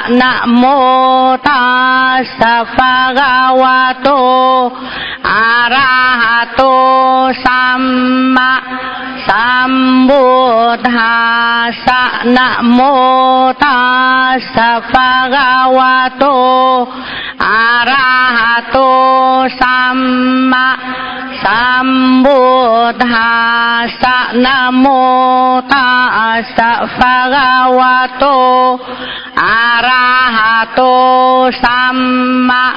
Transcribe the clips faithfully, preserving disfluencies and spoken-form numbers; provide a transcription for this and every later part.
Nam mô Tassa Bhagavato Arahato Samma Sambuddhassa. Nam mô Tassa Bhagavato Arahato Samma Sambuddhassa. Nam mô Tassa Bhagavato Arahato Samma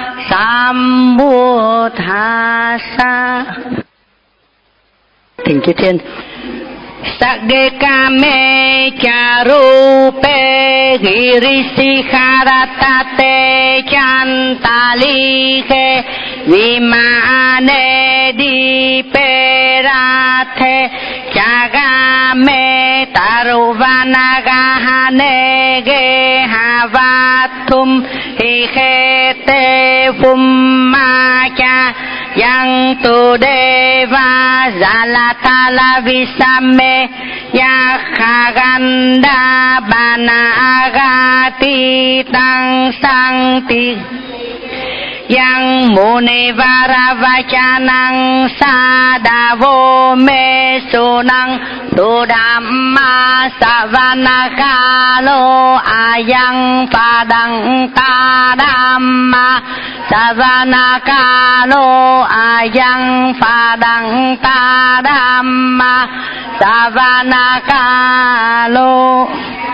Sambuddhassa. Thỉnh chư thiên. Sagekame charupe girisikharatate chantalike vimane diperathe chagame taruvanagahane gehavathum hikhete vummacha yang tu deva zalatala visame yakhaganda banagati tang sangti yang mune varavachanang sadavo me sunang tudamma savanakalo ayang padang tadamma savanakalo ayang padang tadamma savanakalo.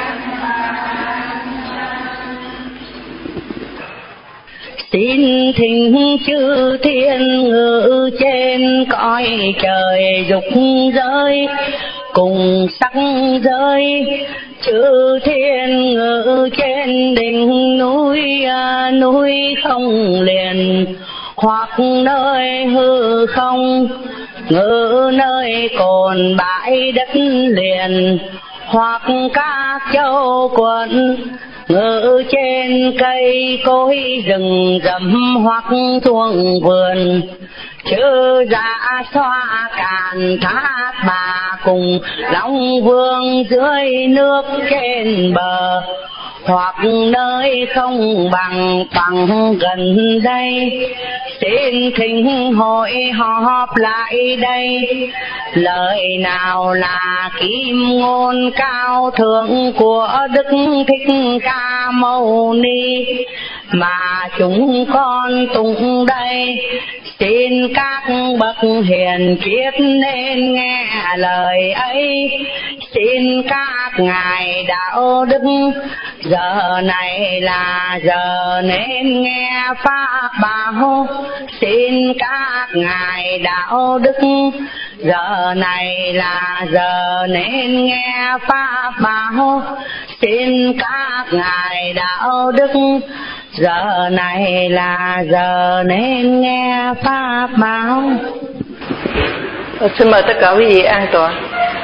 Xin thỉnh chư thiên ngự trên cõi trời dục giới cùng sắc giới, chư thiên ngự trên đỉnh núi núi không liền, hoặc nơi hư không ngự nơi cồn bãi đất liền, hoặc các châu quận ngự trên cây cối rừng rậm hoặc thuồng vườn, chư dạ xoa càn thác bà cùng long vương dưới nước trên bờ, hoặc nơi không bằng bằng gần đây. Xin thỉnh hội họp lại đây, lời nào là kim ngôn cao thượng của Đức Thích Ca Mâu Ni mà chúng con tụng đây. Xin các bậc hiền triết nên nghe lời ấy, xin các ngài đạo đức giờ này là giờ nên nghe pháp bảo. Xin các ngài đạo đức giờ này là giờ nên nghe pháp bảo. Xin các ngài đạo đức giờ này là giờ nên nghe pháp bảo. Xin mời tất cả quý vị an tọa.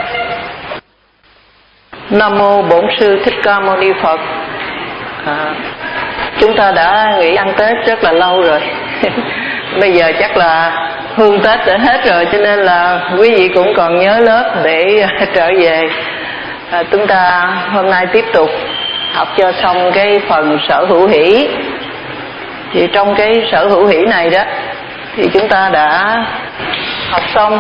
Nam mô Bổn Sư Thích Ca Mâu Ni Phật. À, chúng ta đã nghỉ ăn Tết rất là lâu rồi. Bây giờ chắc là hương Tết đã hết rồi, cho nên là quý vị cũng còn nhớ lớp để trở về. À, chúng ta hôm nay tiếp tục học cho xong cái phần sở hữu hỷ. Thì trong cái sở hữu hỷ này đó thì chúng ta đã học xong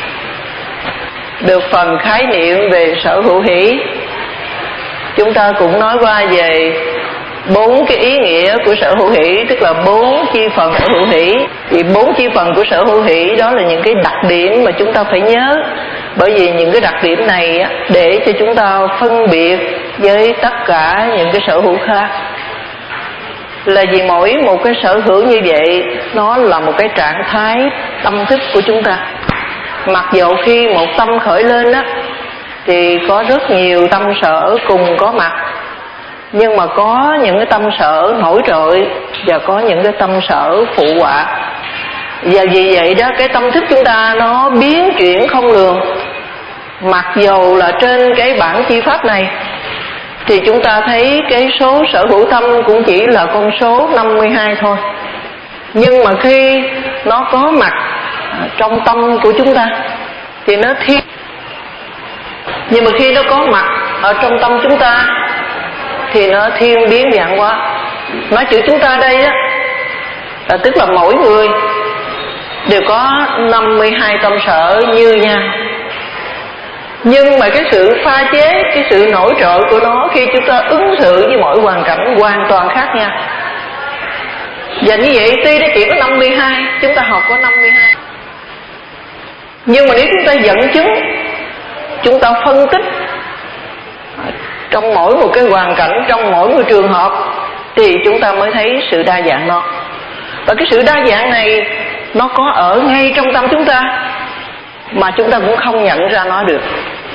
được phần khái niệm về sở hữu hỷ. Chúng ta cũng nói qua về bốn cái ý nghĩa của sở hữu hỷ, tức là bốn chi phần sở hữu hỷ. Thì bốn chi phần của sở hữu hỷ đó là những cái đặc điểm mà chúng ta phải nhớ, bởi vì những cái đặc điểm này để cho chúng ta phân biệt với tất cả những cái sở hữu khác. Là vì mỗi một cái sở hữu như vậy nó là một cái trạng thái tâm thức của chúng ta. Mặc dầu khi một tâm khởi lên á thì có rất nhiều tâm sở cùng có mặt, nhưng mà có những cái tâm sở nổi trội và có những cái tâm sở phụ họa. Và vì vậy đó, cái tâm thức chúng ta nó biến chuyển không lường. Mặc dầu là trên cái bản chi pháp này thì chúng ta thấy cái số sở hữu tâm cũng chỉ là con số năm mươi hai thôi, nhưng mà khi nó có mặt trong tâm của chúng ta thì nó thiên. Nhưng mà khi nó có mặt ở trong tâm chúng ta thì nó thiên biến vạn hóa. Nói chữ chúng ta đây á là tức là mỗi người đều có năm mươi hai tâm sở như nhau, nhưng mà cái sự pha chế, cái sự nổi trội của nó khi chúng ta ứng xử với mỗi hoàn cảnh hoàn toàn khác nhau. Và như vậy tuy nó chỉ có năm mươi hai, chúng ta học có năm mươi hai, nhưng mà nếu chúng ta dẫn chứng, chúng ta phân tích trong mỗi một cái hoàn cảnh, trong mỗi một trường hợp, thì chúng ta mới thấy sự đa dạng nó. Và cái sự đa dạng này nó có ở ngay trong tâm chúng ta, mà chúng ta cũng không nhận ra nó được.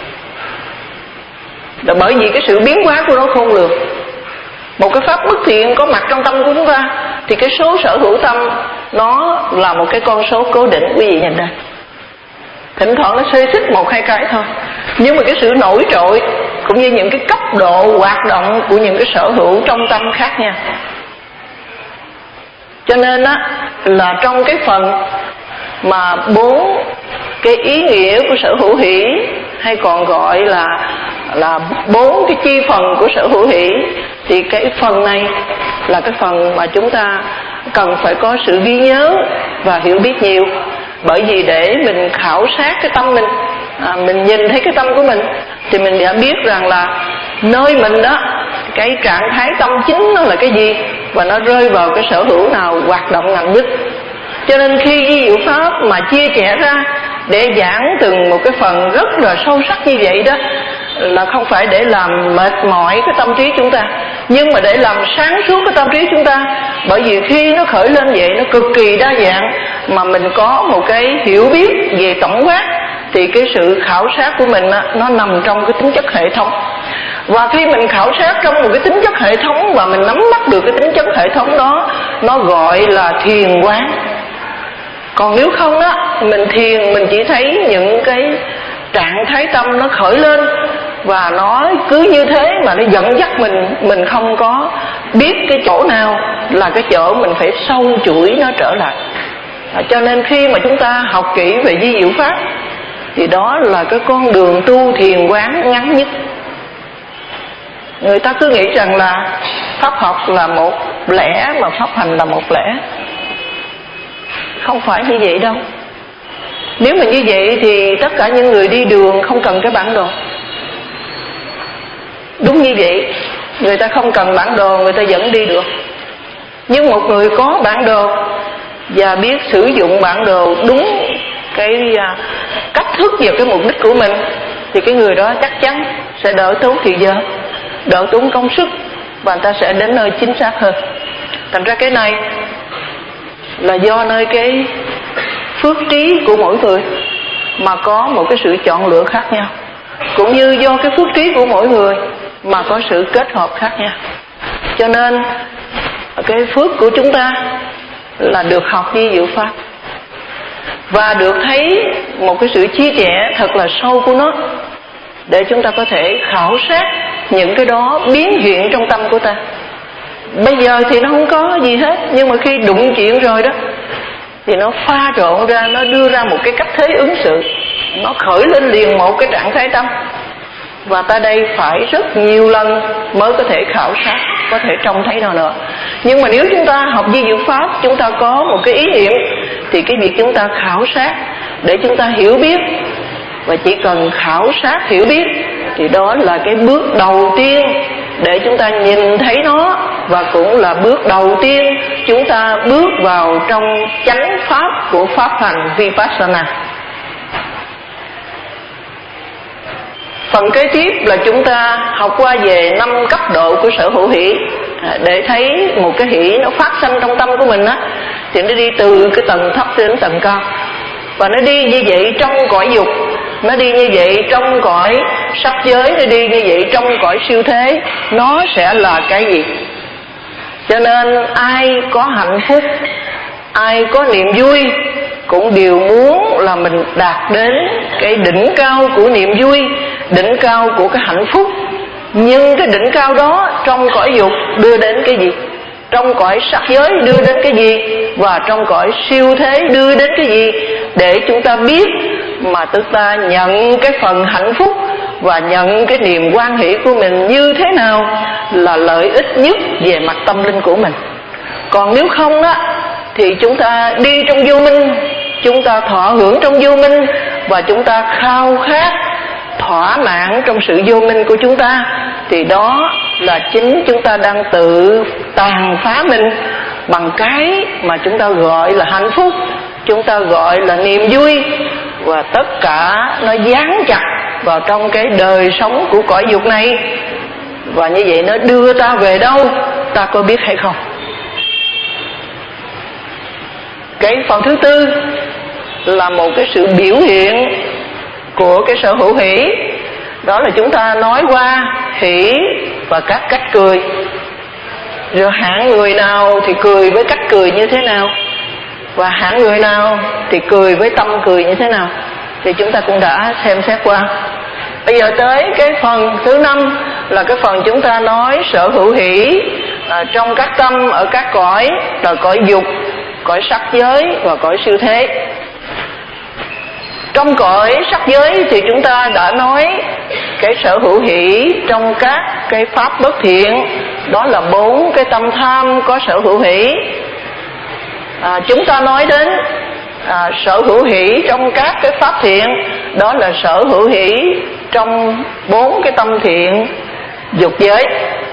Là bởi vì cái sự biến hóa của nó khôn lường. Một cái pháp bất thiện có mặt trong tâm của chúng ta, thì cái số sở hữu tâm nó là một cái con số cố định. Quý vị nhìn đây, thỉnh thoảng nó xê xích một hai cái thôi, nhưng mà cái sự nổi trội cũng như những cái cấp độ hoạt động của những cái sở hữu trong tâm khác nhau. Cho nên á là trong cái phần mà bốn cái ý nghĩa của sở hữu hỷ, hay còn gọi là là bốn cái chi phần của sở hữu hỷ, thì cái phần này là cái phần mà chúng ta cần phải có sự ghi nhớ và hiểu biết nhiều. Bởi vì để mình khảo sát cái tâm mình, à, mình nhìn thấy cái tâm của mình, thì mình đã biết rằng là nơi mình đó, cái trạng thái tâm chính nó là cái gì, và nó rơi vào cái sở hữu nào hoạt động nặng nhất. Cho nên khi Di Diệu Pháp mà chia sẻ ra để giảng từng một cái phần rất là sâu sắc như vậy đó, là không phải để làm mệt mỏi cái tâm trí chúng ta, nhưng mà để làm sáng suốt cái tâm trí chúng ta. Bởi vì khi nó khởi lên vậy, nó cực kỳ đa dạng, mà mình có một cái hiểu biết về tổng quát, thì cái sự khảo sát của mình á, nó nằm trong cái tính chất hệ thống. Và khi mình khảo sát trong một cái tính chất hệ thống và mình nắm bắt được cái tính chất hệ thống đó, nó gọi là thiền quán. Còn nếu không đó, mình thiền mình chỉ thấy những cái trạng thái tâm nó khởi lên, và nó cứ như thế mà nó dẫn dắt mình, mình không có biết cái chỗ nào là cái chỗ mình phải sâu chuỗi nó trở lại. À, cho nên khi mà chúng ta học kỹ về Di Diệu Pháp, thì đó là cái con đường tu thiền quán ngắn nhất. Người ta cứ nghĩ rằng là pháp học là một lẽ, mà pháp hành là một lẽ. Không phải như vậy đâu. Nếu mà như vậy thì tất cả những người đi đường không cần cái bản đồ. Đúng như vậy, người ta không cần bản đồ, người ta vẫn đi được. Nhưng một người có bản đồ và biết sử dụng bản đồ đúng cái cách thức và cái mục đích của mình, thì cái người đó chắc chắn sẽ đỡ tốn thời giờ, đỡ tốn công sức, và người ta sẽ đến nơi chính xác hơn. Thành ra cái này là do nơi cái phước trí của mỗi người mà có một cái sự chọn lựa khác nhau, cũng như do cái phước trí của mỗi người mà có sự kết hợp khác nhau. Cho nên cái phước của chúng ta là được học Di Diệu Pháp và được thấy một cái sự chia sẻ thật là sâu của nó, để chúng ta có thể khảo sát những cái đó biến hiện trong tâm của ta. Bây giờ thì nó không có gì hết, nhưng mà khi đụng chuyện rồi đó, thì nó pha trộn ra, nó đưa ra một cái cách thế ứng xử, nó khởi lên liền một cái trạng thái tâm. Và ta đây phải rất nhiều lần mới có thể khảo sát, có thể trông thấy nó nữa. Nhưng mà nếu chúng ta học Di Diệu Pháp, chúng ta có một cái ý niệm, thì cái việc chúng ta khảo sát để chúng ta hiểu biết, và chỉ cần khảo sát hiểu biết, thì đó là cái bước đầu tiên để chúng ta nhìn thấy nó, và cũng là bước đầu tiên chúng ta bước vào trong chánh pháp của pháp hành Vipassana. Phần kế tiếp là chúng ta học qua về năm cấp độ của sở hữu hỷ, để thấy một cái hỷ nó phát sinh trong tâm của mình á, thì nó đi từ cái tầng thấp đến tầng cao, và nó đi như vậy trong cõi dục, nó đi như vậy trong cõi sắc giới, nó đi như vậy trong cõi siêu thế. Nó sẽ là cái gì? Cho nên ai có hạnh phúc, ai có niềm vui, cũng đều muốn là mình đạt đến cái đỉnh cao của niềm vui, đỉnh cao của cái hạnh phúc. Nhưng cái đỉnh cao đó trong cõi dục đưa đến cái gì? Trong cõi sắc giới đưa đến cái gì? Và trong cõi siêu thế đưa đến cái gì? Để chúng ta biết mà chúng ta nhận cái phần hạnh phúc và nhận cái niềm hoan hỷ của mình như thế nào là lợi ích nhất về mặt tâm linh của mình. Còn nếu không đó thì chúng ta đi trong vô minh, chúng ta thọ hưởng trong vô minh, và chúng ta khao khát thỏa mãn trong sự vô minh của chúng ta, thì đó là chính chúng ta đang tự tàn phá mình bằng cái mà chúng ta gọi là hạnh phúc, chúng ta gọi là niềm vui, và tất cả nó dán chặt vào trong cái đời sống của cõi dục này. Và như vậy nó đưa ta về đâu ta có biết hay không? Cái phần thứ tư là một cái sự biểu hiện của cái sở hữu hỷ. Đó là chúng ta nói qua hỷ và các cách cười. Rồi hạng người nào thì cười với cách cười như thế nào, và hạng người nào thì cười với tâm cười như thế nào, thì chúng ta cũng đã xem xét qua. Bây giờ tới cái phần thứ năm là cái phần chúng ta nói sở hữu hỷ à, trong các tâm ở các cõi, là cõi dục, cõi sắc giới và cõi siêu thế. Trong cõi sắc giới thì chúng ta đã nói cái sở hữu hỷ trong các cái pháp bất thiện, đó là bốn cái tâm tham có sở hữu hỷ. À, chúng ta nói đến à, sở hữu hỷ trong các cái pháp thiện, đó là sở hữu hỷ trong bốn cái tâm thiện dục giới.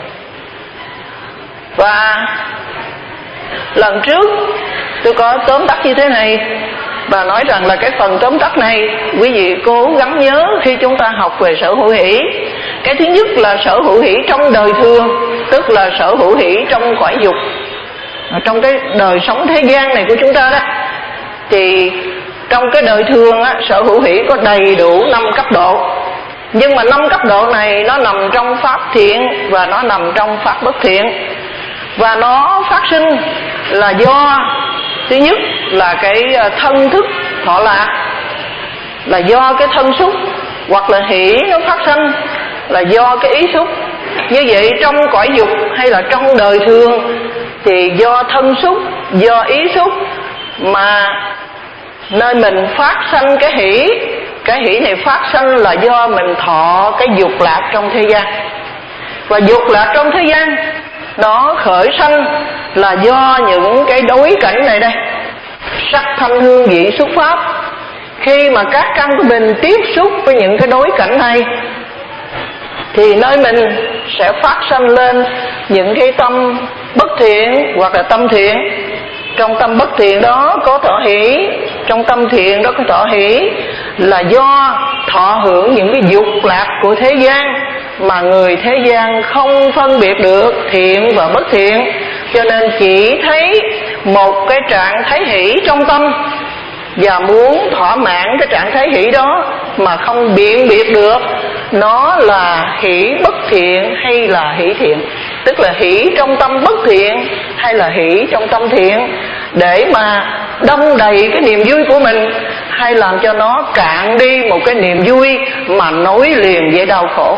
Và lần trước tôi có tóm tắt như thế này, và nói rằng là cái phần tóm tắt này quý vị cố gắng nhớ khi chúng ta học về sở hữu hỷ. Cái thứ nhất là sở hữu hỷ trong đời thường, tức là sở hữu hỷ trong cõi dục, trong cái đời sống thế gian này của chúng ta đó. Thì trong cái đời thường á, sở hữu hỷ có đầy đủ năm cấp độ. Nhưng mà năm cấp độ này nó nằm trong pháp thiện và nó nằm trong pháp bất thiện. Và nó phát sinh là do, thứ nhất là cái thân thức thọ lạc, là do cái thân xúc, hoặc là hỷ nó phát sinh là do cái ý xúc. Như vậy trong cõi dục hay là trong đời thường thì do thân xúc, do ý xúc mà nơi mình phát sanh cái hỷ. Cái hỷ này phát sanh là do mình thọ cái dục lạc trong thế gian. Và dục lạc trong thế gian nó khởi sanh là do những cái đối cảnh này đây: sắc thanh hương vị xúc pháp. Khi mà các căn của mình tiếp xúc với những cái đối cảnh này thì nơi mình sẽ phát sanh lên những cái tâm bất thiện hoặc là tâm thiện. Trong tâm bất thiện đó có thọ hỷ, trong tâm thiện đó có thọ hỷ, là do thọ hưởng những cái dục lạc của thế gian mà người thế gian không phân biệt được thiện và bất thiện, cho nên chỉ thấy một cái trạng thái hỷ trong tâm và muốn thỏa mãn cái trạng thái hỷ đó mà không biện biệt được nó là hỷ bất thiện hay là hỷ thiện, tức là hỷ trong tâm bất thiện hay là hỷ trong tâm thiện, để mà đong đầy cái niềm vui của mình hay làm cho nó cạn đi một cái niềm vui mà nối liền với đau khổ.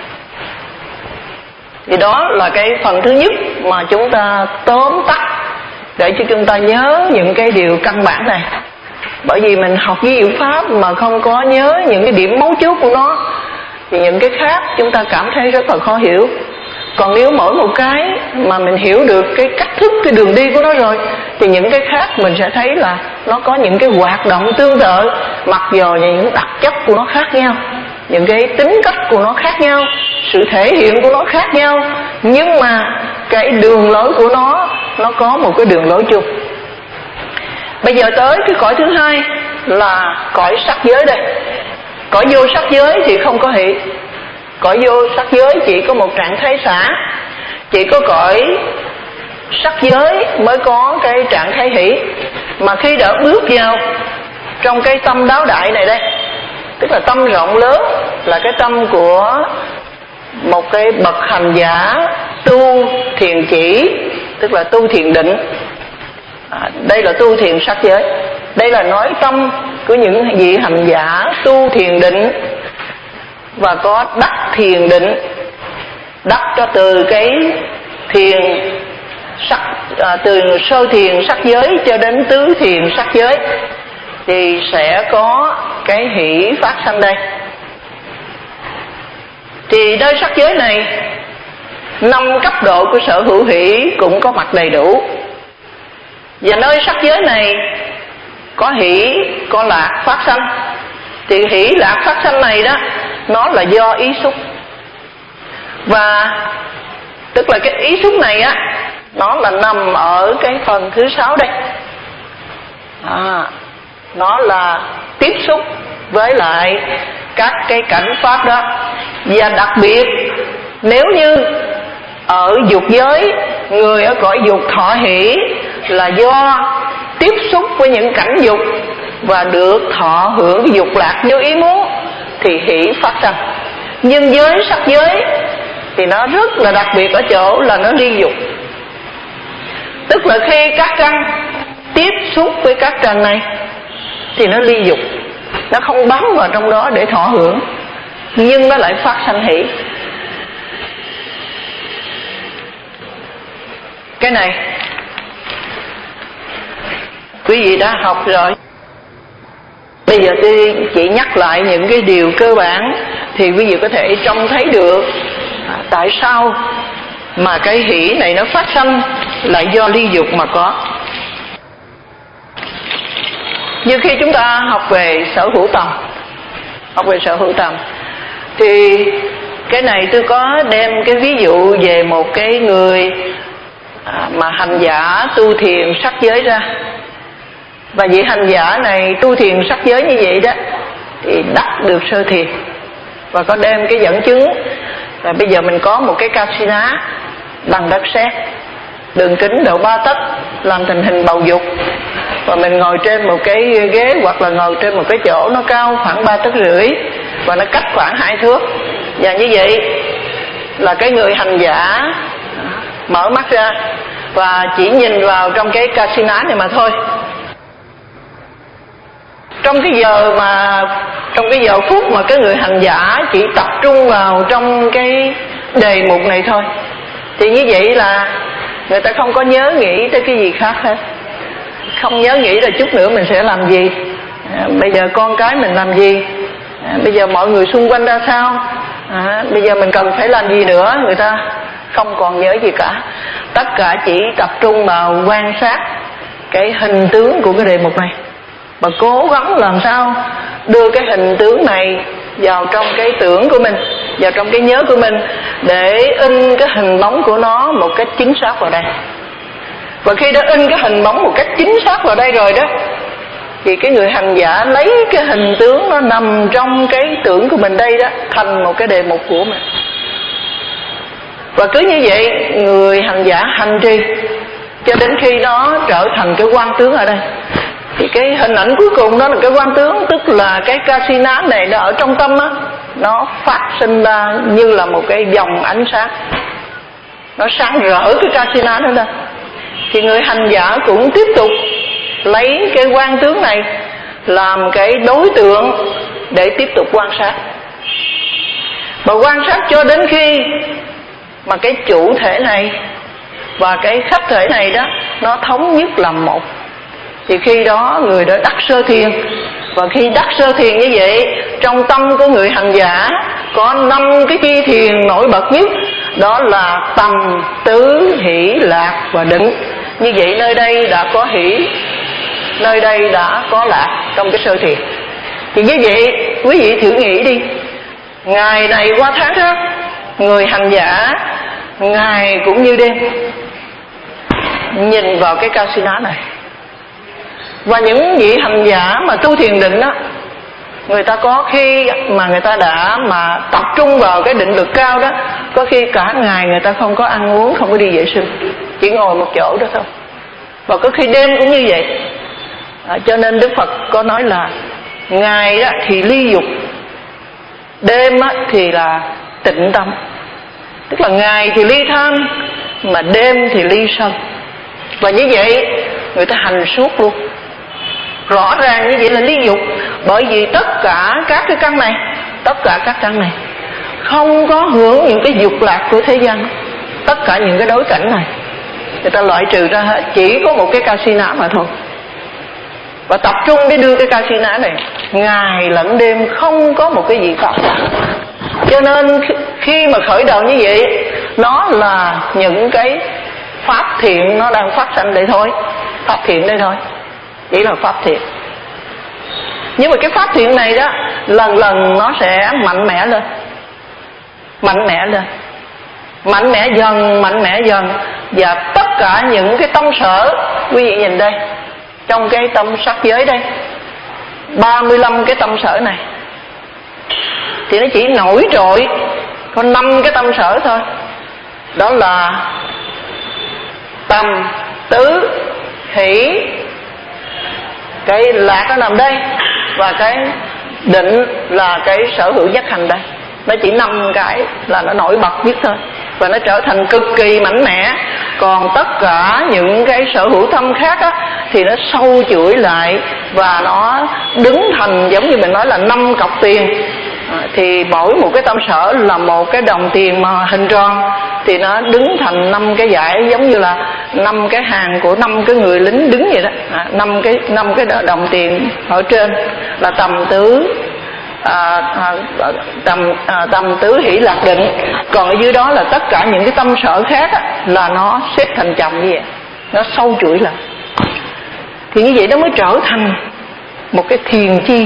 Thì đó là cái phần thứ nhất mà chúng ta tóm tắt để cho chúng ta nhớ những cái điều căn bản này. Bởi vì mình học với diệu pháp mà không có nhớ những cái điểm mấu chốt của nó thì những cái khác chúng ta cảm thấy rất là khó hiểu. Còn nếu mỗi một cái mà mình hiểu được cái cách thức, cái đường đi của nó rồi thì những cái khác mình sẽ thấy là nó có những cái hoạt động tương tự, mặc dù những đặc chất của nó khác nhau, những cái tính cách của nó khác nhau, sự thể hiện của nó khác nhau, nhưng mà cái đường lối của nó nó có một cái đường lối chung. Bây giờ tới cái cõi thứ hai là cõi sắc giới đây. Cõi vô sắc giới thì không có hỷ. Cõi vô sắc giới chỉ có một trạng thái xả. Chỉ có cõi sắc giới mới có cái trạng thái hỷ. Mà khi đã bước vào trong cái tâm đáo đại này đây, tức là tâm rộng lớn, là cái tâm của một cái bậc hành giả tu thiền chỉ, tức là tu thiền định. À, đây là tu thiền sắc giới. Đây là nói tâm của những vị hành giả tu thiền định và có đắc thiền định, đắc cho từ cái thiền sắc, à, từ sơ thiền sắc giới cho đến tứ thiền sắc giới thì sẽ có cái hỷ phát sanh đây. Thì nơi sắc giới này, năm cấp độ của sở hữu hỷ cũng có mặt đầy đủ. Và nơi sắc giới này có hỷ, có lạc phát sanh. Thì hỷ lạc phát sanh này đó, nó là do ý xúc. Và tức là cái ý xúc này á, nó là nằm ở cái phần thứ sáu đây. À, nó là tiếp xúc với lại các cái cảnh pháp đó. Và đặc biệt nếu như ở dục giới, người ở cõi dục thọ hỷ là do tiếp xúc với những cảnh dục và được thọ hưởng cái dục lạc như ý muốn thì hỷ phát sanh. Nhưng giới sắc giới thì nó rất là đặc biệt ở chỗ là nó ly dục. Tức là khi các căn tiếp xúc với các trần này thì nó ly dục, nó không bám vào trong đó để thọ hưởng, nhưng nó lại phát sanh hỷ. Cái này quý vị đã học rồi. Bây giờ tôi chỉ nhắc lại những cái điều cơ bản thì quý vị có thể trông thấy được à, tại sao mà cái hỷ này nó phát sanh lại do ly dục mà có. Như khi chúng ta học về sở hữu tầm, học về sở hữu tầm thì cái này tôi có đem cái ví dụ về một cái người à, mà hành giả tu thiền sắc giới ra. Và vị hành giả này tu thiền sắc giới như vậy đó thì đắc được sơ thiền, và có đem cái dẫn chứng là bây giờ mình có một cái casino bằng đất sét, đường kính độ ba tấc, làm thành hình bầu dục, và mình ngồi trên một cái ghế hoặc là ngồi trên một cái chỗ nó cao khoảng ba tấc rưỡi và nó cách khoảng hai thước. Và như vậy là cái người hành giả mở mắt ra và chỉ nhìn vào trong cái casino này mà thôi. Trong cái giờ mà trong cái giờ phút mà cái người hành giả chỉ tập trung vào trong cái đề mục này thôi, thì như vậy là người ta không có nhớ nghĩ tới cái gì khác hết, không nhớ nghĩ là chút nữa mình sẽ làm gì, à, bây giờ con cái mình làm gì, à, bây giờ mọi người xung quanh ra sao, à, bây giờ mình cần phải làm gì nữa. Người ta không còn nhớ gì cả, tất cả chỉ tập trung vào quan sát cái hình tướng của cái đề mục này, và cố gắng làm sao đưa cái hình tướng này vào trong cái tưởng của mình, vào trong cái nhớ của mình, để in cái hình bóng của nó một cách chính xác vào đây. Và khi đã in cái hình bóng một cách chính xác vào đây rồi đó, thì cái người hành giả lấy cái hình tướng nó nằm trong cái tưởng của mình đây đó thành một cái đề mục của mình. Và cứ như vậy người hành giả hành trì cho đến khi nó trở thành cái quan tướng ở đây. Thì cái hình ảnh cuối cùng đó là cái quan tướng, tức là cái casino này nó ở trong tâm á, nó phát sinh ra như là một cái dòng ánh sáng, nó sáng rỡ cái casino đó ra. Thì người hành giả cũng tiếp tục lấy cái quan tướng này làm cái đối tượng để tiếp tục quan sát, và quan sát cho đến khi mà cái chủ thể này và cái khách thể này đó nó thống nhất làm một. Thì khi đó người đã đắc sơ thiền. Và khi đắc sơ thiền như vậy, trong tâm của người hành giả có năm cái chi thiền nổi bật nhất, đó là tầm, tứ, hỷ, lạc và định. Như vậy nơi đây đã có hỷ, nơi đây đã có lạc trong cái sơ thiền. Thì như vậy quý vị thử nghĩ đi, ngày này qua tháng khác, người hành giả ngày cũng như đêm nhìn vào cái casino này. Và những vị hành giả mà tu thiền định đó, người ta có khi mà người ta đã mà tập trung vào cái định lực cao đó, có khi cả ngày người ta không có ăn uống, không có đi vệ sinh, chỉ ngồi một chỗ đó thôi. Và có khi đêm cũng như vậy. À, cho nên Đức Phật có nói là ngày đó thì ly dục, đêm á thì là tịnh tâm. Tức là ngày thì ly tham, mà đêm thì ly sân. Và như vậy người ta hành suốt luôn. Rõ ràng như vậy là ly dục. Bởi vì tất cả các cái căn này, tất cả các căn này không có hưởng những cái dục lạc của thế gian. Tất cả những cái đối cảnh này người ta loại trừ ra hết, chỉ có một cái casino mà thôi. Và tập trung để đưa cái casino này ngày lẫn đêm, không có một cái gì khác cả. Cho nên khi mà khởi đầu như vậy, nó là những cái pháp thiện nó đang phát sanh đây thôi, pháp thiện đây thôi, chỉ là pháp thiện. Nhưng mà cái pháp thiện này đó, lần lần nó sẽ mạnh mẽ lên, mạnh mẽ lên, mạnh mẽ dần, mạnh mẽ dần. Và tất cả những cái tâm sở, quý vị nhìn đây, trong cái tâm sắc giới đây, ba mươi lăm cái tâm sở này, thì nó chỉ nổi trội có năm cái tâm sở thôi. Đó là tâm, tứ, hỷ, cái lạc nó nằm đây, và cái định là cái sở hữu nhất hành đây. Nó chỉ năm cái là nó nổi bật nhất thôi, và nó trở thành cực kỳ mạnh mẽ. Còn tất cả những cái sở hữu tâm khác á, thì nó sâu chuỗi lại, và nó đứng thành giống như mình nói là năm cọc tiền. À, thì mỗi một cái tâm sở là một cái đồng tiền mà hình tròn, thì nó đứng thành năm cái dải, giống như là năm cái hàng của năm cái người lính đứng vậy đó. À, năm cái năm cái đồng tiền ở trên là tầm tứ, à, à, tầm à, tầm tứ hỷ lạc định. Còn ở dưới đó là tất cả những cái tâm sở khác á, là nó xếp thành chồng như vậy, nó sâu chuỗi lại. Thì như vậy nó mới trở thành một cái thiền chi.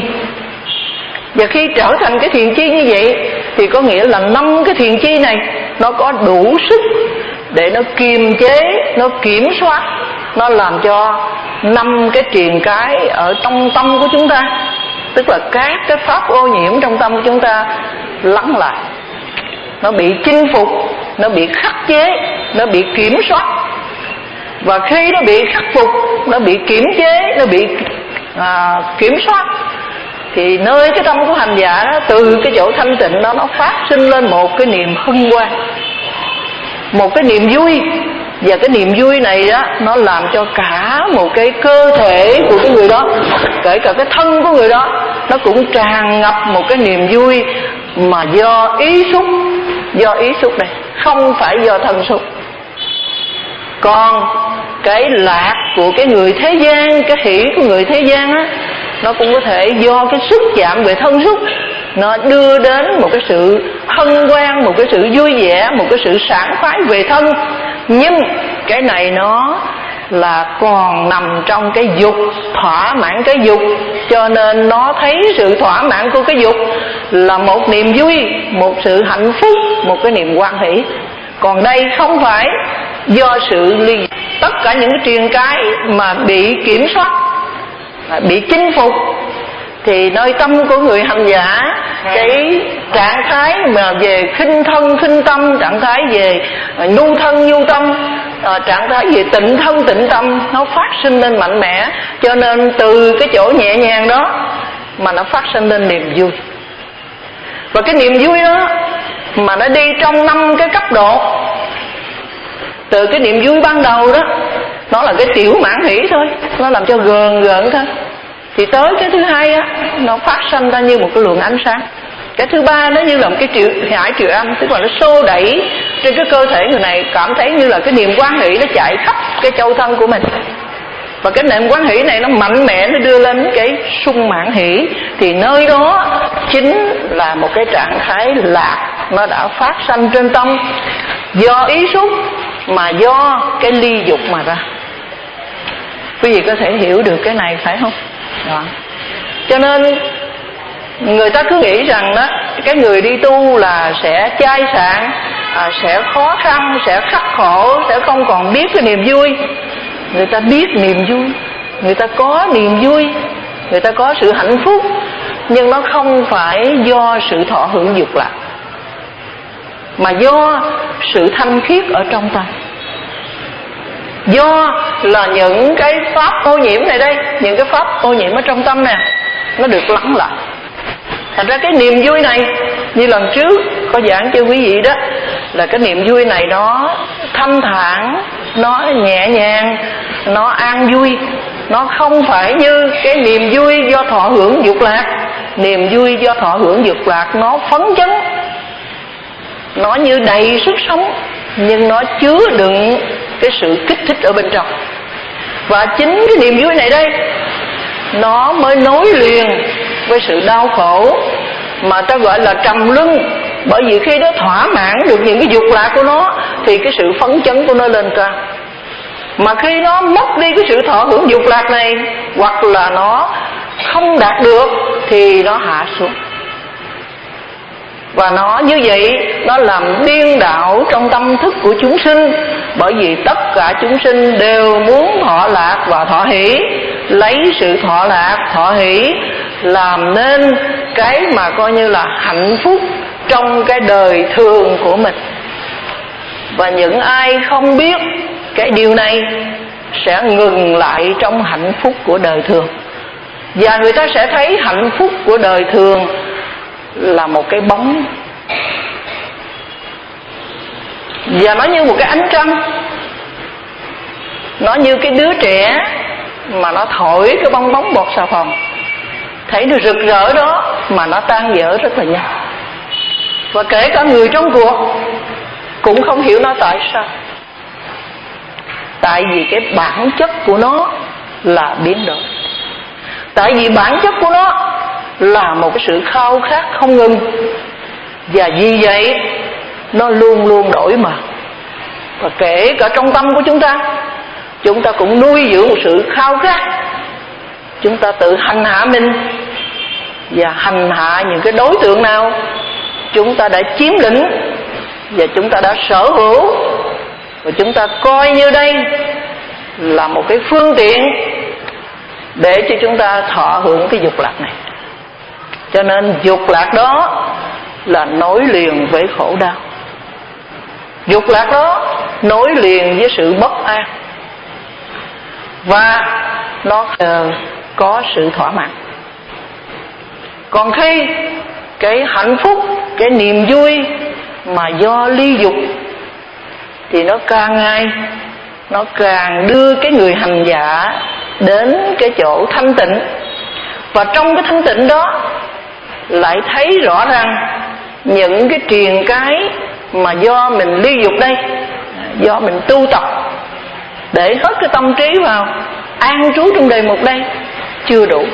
Và khi trở thành cái thiền chi như vậy, thì có nghĩa là năm cái thiền chi này nó có đủ sức để nó kiềm chế, nó kiểm soát, nó làm cho năm cái triền cái ở trong tâm của chúng ta, tức là các cái pháp ô nhiễm trong tâm của chúng ta lắng lại, nó bị chinh phục, nó bị khắc chế, nó bị kiểm soát. Và khi nó bị khắc phục, nó bị kiểm chế, nó bị à, kiểm soát, thì nơi cái tâm của hành giả đó, từ cái chỗ thanh tịnh đó, nó phát sinh lên một cái niềm hân hoan, một cái niềm vui. Và cái niềm vui này đó, nó làm cho cả một cái cơ thể của cái người đó, kể cả cái thân của người đó, nó cũng tràn ngập một cái niềm vui mà do ý xúc. Do ý xúc này, không phải do thân xúc. Còn cái lạc của cái người thế gian, cái hỷ của người thế gian á, nó cũng có thể do cái xúc chạm về thân xúc, nó đưa đến một cái sự hân hoan, một cái sự vui vẻ, một cái sự sảng khoái về thân. Nhưng cái này nó là còn nằm trong cái dục, thỏa mãn cái dục, cho nên nó thấy sự thỏa mãn của cái dục là một niềm vui, một sự hạnh phúc, một cái niềm hoan hỷ. Còn đây không phải do sự ly. Tất cả những cái triền cái mà bị kiểm soát, bị chinh phục, thì nơi tâm của người hành giả, cái trạng thái mà về khinh thân khinh tâm, trạng thái về nhu thân nhu tâm, trạng thái về tịnh thân tịnh tâm, nó phát sinh lên mạnh mẽ. Cho nên từ cái chỗ nhẹ nhàng đó mà nó phát sinh lên niềm vui. Và cái niềm vui đó mà nó đi trong năm cái cấp độ. Từ cái niềm vui ban đầu đó, nó là cái tiểu mãn hỷ thôi, nó làm cho gờn gợn thôi. Thì tới cái thứ hai á, nó phát sinh ra như một cái luồng ánh sáng. Cái thứ ba nó như là một cái triệu hải triệu âm, tức là nó xô đẩy trên cái cơ thể người này, cảm thấy như là cái niềm hoan hỷ nó chạy khắp cái châu thân của mình. Và cái niềm hoan hỷ này nó mạnh mẽ, nó đưa lên cái sung mãn hỷ. Thì nơi đó chính là một cái trạng thái lạc, nó đã phát sanh trên tâm do ý xúc mà do cái ly dục mà ra. Quý vị có thể hiểu được cái này phải không? Đó. Cho nên người ta cứ nghĩ rằng đó, cái người đi tu là sẽ chai sạn, à, sẽ khó khăn, sẽ khắc khổ, sẽ không còn biết cái niềm vui. Người ta biết niềm vui, người ta có niềm vui, người ta có sự hạnh phúc, nhưng nó không phải do sự thọ hưởng dục lạc, mà do sự thanh khiết ở trong tâm. Do là những cái pháp ô nhiễm này đây, những cái pháp ô nhiễm ở trong tâm nè, nó được lắng lại. Thành ra cái niềm vui này, như lần trước có giảng cho quý vị đó, là cái niềm vui này nó thanh thản, nó nhẹ nhàng, nó an vui. Nó không phải như cái niềm vui do thọ hưởng dục lạc. Niềm vui do thọ hưởng dục lạc nó phấn chấn, nó như đầy sức sống, nhưng nó chứa đựng cái sự kích thích ở bên trong. Và chính cái niềm vui này đây, nó mới nối liền với sự đau khổ, mà ta gọi là trầm luân Bởi vì khi nó thỏa mãn được những cái dục lạc của nó thì cái sự phấn chấn của nó lên cao. Mà khi nó mất đi cái sự thọ hưởng dục lạc này, hoặc là nó không đạt được, thì nó hạ xuống. Và nó như vậy, nó làm điên đảo trong tâm thức của chúng sinh. Bởi vì tất cả chúng sinh đều muốn thọ lạc và thọ hỷ, lấy sự thọ lạc, thọ hỷ làm nên cái mà coi như là hạnh phúc trong cái đời thường của mình. Và những ai không biết cái điều này sẽ ngừng lại trong hạnh phúc của đời thường. Và người ta sẽ thấy hạnh phúc của đời thường là một cái bóng, và nó như một cái ánh trăng. Nó như cái đứa trẻ mà nó thổi cái bong bóng bọt xà phòng, thấy nó rực rỡ đó mà nó tan vỡ rất là nhanh. Và kể cả người trong cuộc cũng không hiểu nó tại sao. Tại vì cái bản chất của nó là biến đổi. Tại vì bản chất của nó là một cái sự khao khát không ngừng. Và vì vậy nó luôn luôn đổi mà. Và kể cả trong tâm của chúng ta, chúng ta cũng nuôi dưỡng một sự khao khát. Chúng ta tự hành hạ mình, và hành hạ những cái đối tượng nào chúng ta đã chiếm lĩnh và chúng ta đã sở hữu, và chúng ta coi như đây là một cái phương tiện để cho chúng ta thọ hưởng cái dục lạc này. Cho nên dục lạc đó là nối liền với khổ đau. Dục lạc đó nối liền với sự bất an, và nó có sự thỏa mãn. Còn khi cái hạnh phúc, cái niềm vui mà do ly dục thì nó càng ngày nó càng đưa cái người hành giả đến cái chỗ thanh tịnh. Và trong cái thanh tịnh đó lại thấy rõ ràng những cái triền cái mà do mình ly dục đây, do mình tu tập để hết cái tâm trí vào an trú trong đề mục đây, chưa đủ.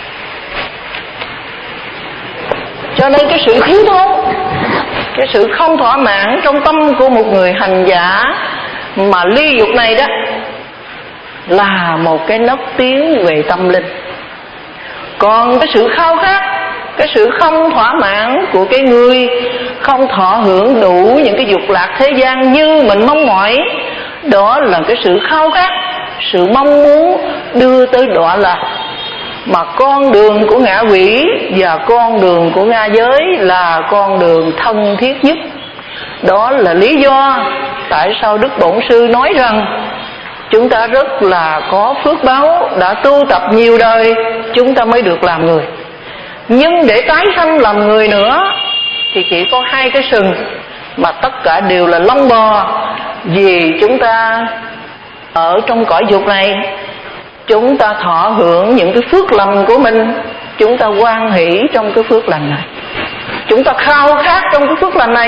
Cho nên cái sự thiếu thốn, cái sự không thỏa mãn trong tâm của một người hành giả mà ly dục này đó là một cái nấc tiến về tâm linh. Còn cái sự khao khát, cái sự không thỏa mãn của cái người không thọ hưởng đủ những cái dục lạc thế gian như mình mong mỏi, đó là cái sự khao khát, sự mong muốn đưa tới đọa lạc. Mà con đường của ngạ quỷ và con đường của nga giới là con đường thân thiết nhất. Đó là lý do tại sao Đức Bổn Sư nói rằng chúng ta rất là có phước báo, đã tu tập nhiều đời chúng ta mới được làm người. Nhưng để tái sanh làm người nữa thì chỉ có hai cái sừng, mà tất cả đều là lông bò. Vì chúng ta ở trong cõi dục này, chúng ta thọ hưởng những cái phước lành của mình, chúng ta hoan hỷ trong cái phước lành này, chúng ta khao khát trong cái phước lành này,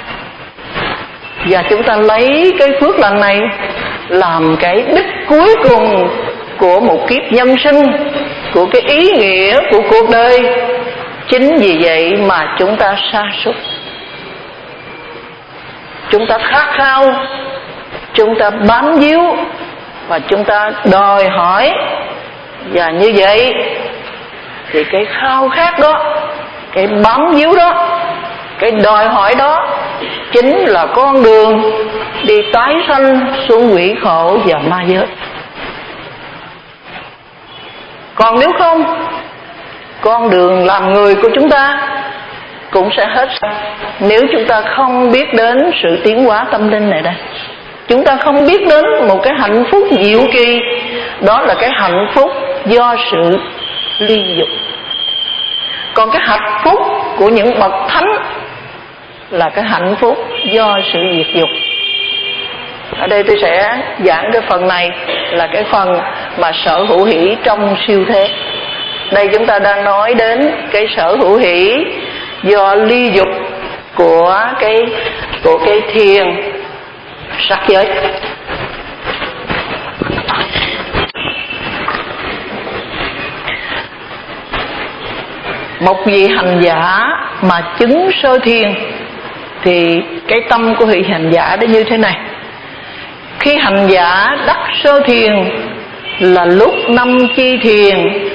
và chúng ta lấy cái phước lành này làm cái đích cuối cùng của một kiếp nhân sinh, của cái ý nghĩa của cuộc đời. Chính vì vậy mà chúng ta sa sút, chúng ta khát khao, chúng ta bám víu và chúng ta đòi hỏi. Và như vậy thì cái khao khát đó, cái bám víu đó, cái đòi hỏi đó chính là con đường đi tái sanh xuống quỷ khổ và ma giới. Còn nếu không, con đường làm người của chúng ta cũng sẽ hết nếu chúng ta không biết đến sự tiến hóa tâm linh này đây. Chúng ta không biết đến một cái hạnh phúc diệu kỳ, đó là cái hạnh phúc do sự ly dục. Còn cái hạnh phúc của những bậc thánh là cái hạnh phúc do sự diệt dục. Ở đây tôi sẽ giảng cái phần này là cái phần mà sở hữu hỷ trong siêu thế. Đây chúng ta đang nói đến cái sở hữu hỷ do ly dục của cái của cái thiền sắc giới. Một vị hành giả mà chứng sơ thiền Thì cái tâm của vị hành giả đó như thế này: khi hành giả đắc sơ thiền là lúc năm chi thiền,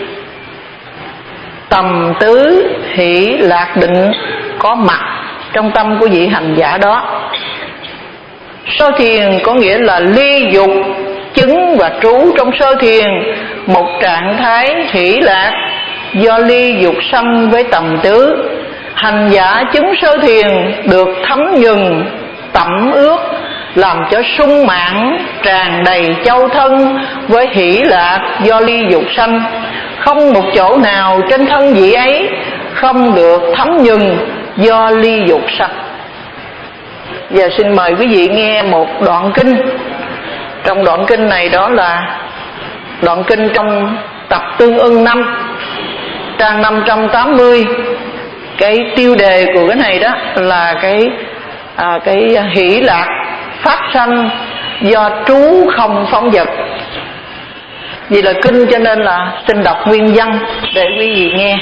tầm tứ hỷ lạc định có mặt trong tâm của vị hành giả đó. Sơ thiền có nghĩa là ly dục chứng và trú trong sơ thiền, một trạng thái hỷ lạc do ly dục sanh với tầm tứ. Hành giả chứng sơ thiền được thấm nhuần tẩm ướt, làm cho sung mãn tràn đầy châu thân với hỷ lạc do ly dục sanh. Không một chỗ nào trên thân vị ấy không được thấm nhuần do ly dục sanh. Giờ xin mời quý vị nghe một đoạn kinh. Trong đoạn kinh này đó là đoạn kinh trong tập Tương Ưng năm, trang năm trăm tám mươi. Cái tiêu đề của cái này đó là cái à, cái hỷ lạc phát sanh do trú không phóng dật. Vì là kinh cho nên là xin đọc nguyên văn để quý vị nghe.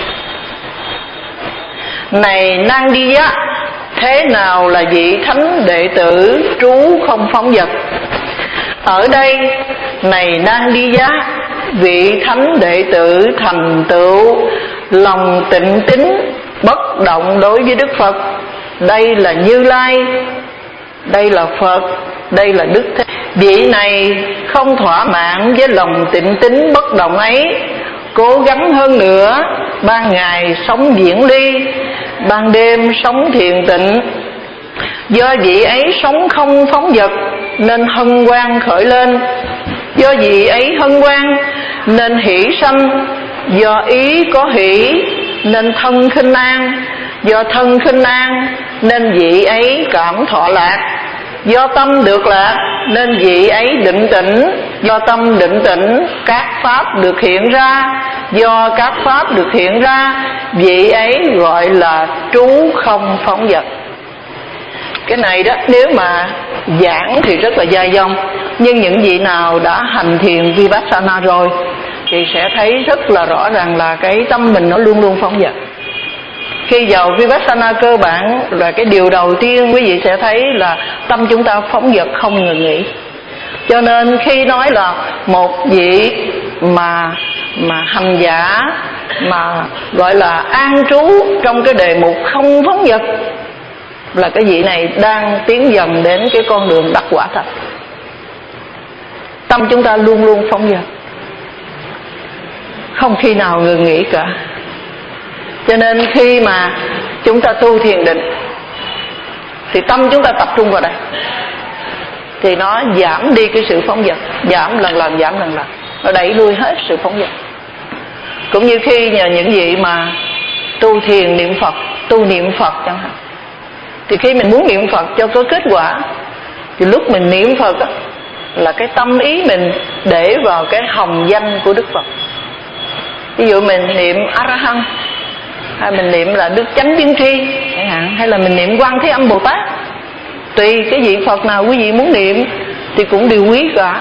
Này Nang Đi Giá, thế nào là vị thánh đệ tử trú không phóng dật? Ở đây, này Nang Đi Giá, vị thánh đệ tử thành tựu lòng tịnh tín bất động đối với Đức Phật. Đây là Như Lai, đây là Phật, đây là Đức Thế. Vị này không thỏa mãn với lòng tịnh tín bất động ấy, cố gắng hơn nữa, ban ngày sống viễn ly, ban đêm sống thiền tịnh. Do vị ấy sống không phóng dật nên hân hoan khởi lên. Do vị ấy hân hoan nên hỷ sanh. Do ý có hỷ nên thân khinh an. Do thân khinh an nên vị ấy cảm thọ lạc. Do tâm được lạc nên vị ấy định tĩnh. Do tâm định tĩnh các pháp được hiện ra. Do các pháp được hiện ra vị ấy gọi là trú không phóng dật. Cái này đó nếu mà giảng thì rất là dài dòng, nhưng những vị nào đã hành thiền Vipassana rồi thì sẽ thấy rất là rõ ràng là cái tâm mình nó luôn luôn phóng dật. Khi vào Vipassana cơ bản là cái điều đầu tiên quý vị sẽ thấy là tâm chúng ta phóng dật không ngừng nghỉ. Cho nên khi nói là một vị mà mà hành giả mà gọi là an trú trong cái đề mục không phóng dật, là cái vị này đang tiến dần đến cái con đường đắc quả thật. Tâm chúng ta luôn luôn phóng dật, không khi nào ngừng nghỉ cả. Cho nên khi mà chúng ta tu thiền định thì tâm chúng ta tập trung vào đây, thì nó giảm đi cái sự phóng dật, giảm lần lần giảm lần lần, nó đẩy lui hết sự phóng dật. Cũng như khi nhờ những vị mà tu thiền niệm Phật, tu niệm Phật chẳng hạn, thì khi mình muốn niệm Phật cho có kết quả thì lúc mình niệm Phật đó, là cái tâm ý mình để vào cái hồng danh của Đức Phật. Ví dụ mình niệm A-la-hán, hay mình niệm là Đức Chánh Biến Tri chẳng hạn, hay là mình niệm Quan Thế Âm Bồ Tát, tùy cái vị Phật nào quý vị muốn niệm thì cũng đều quý cả.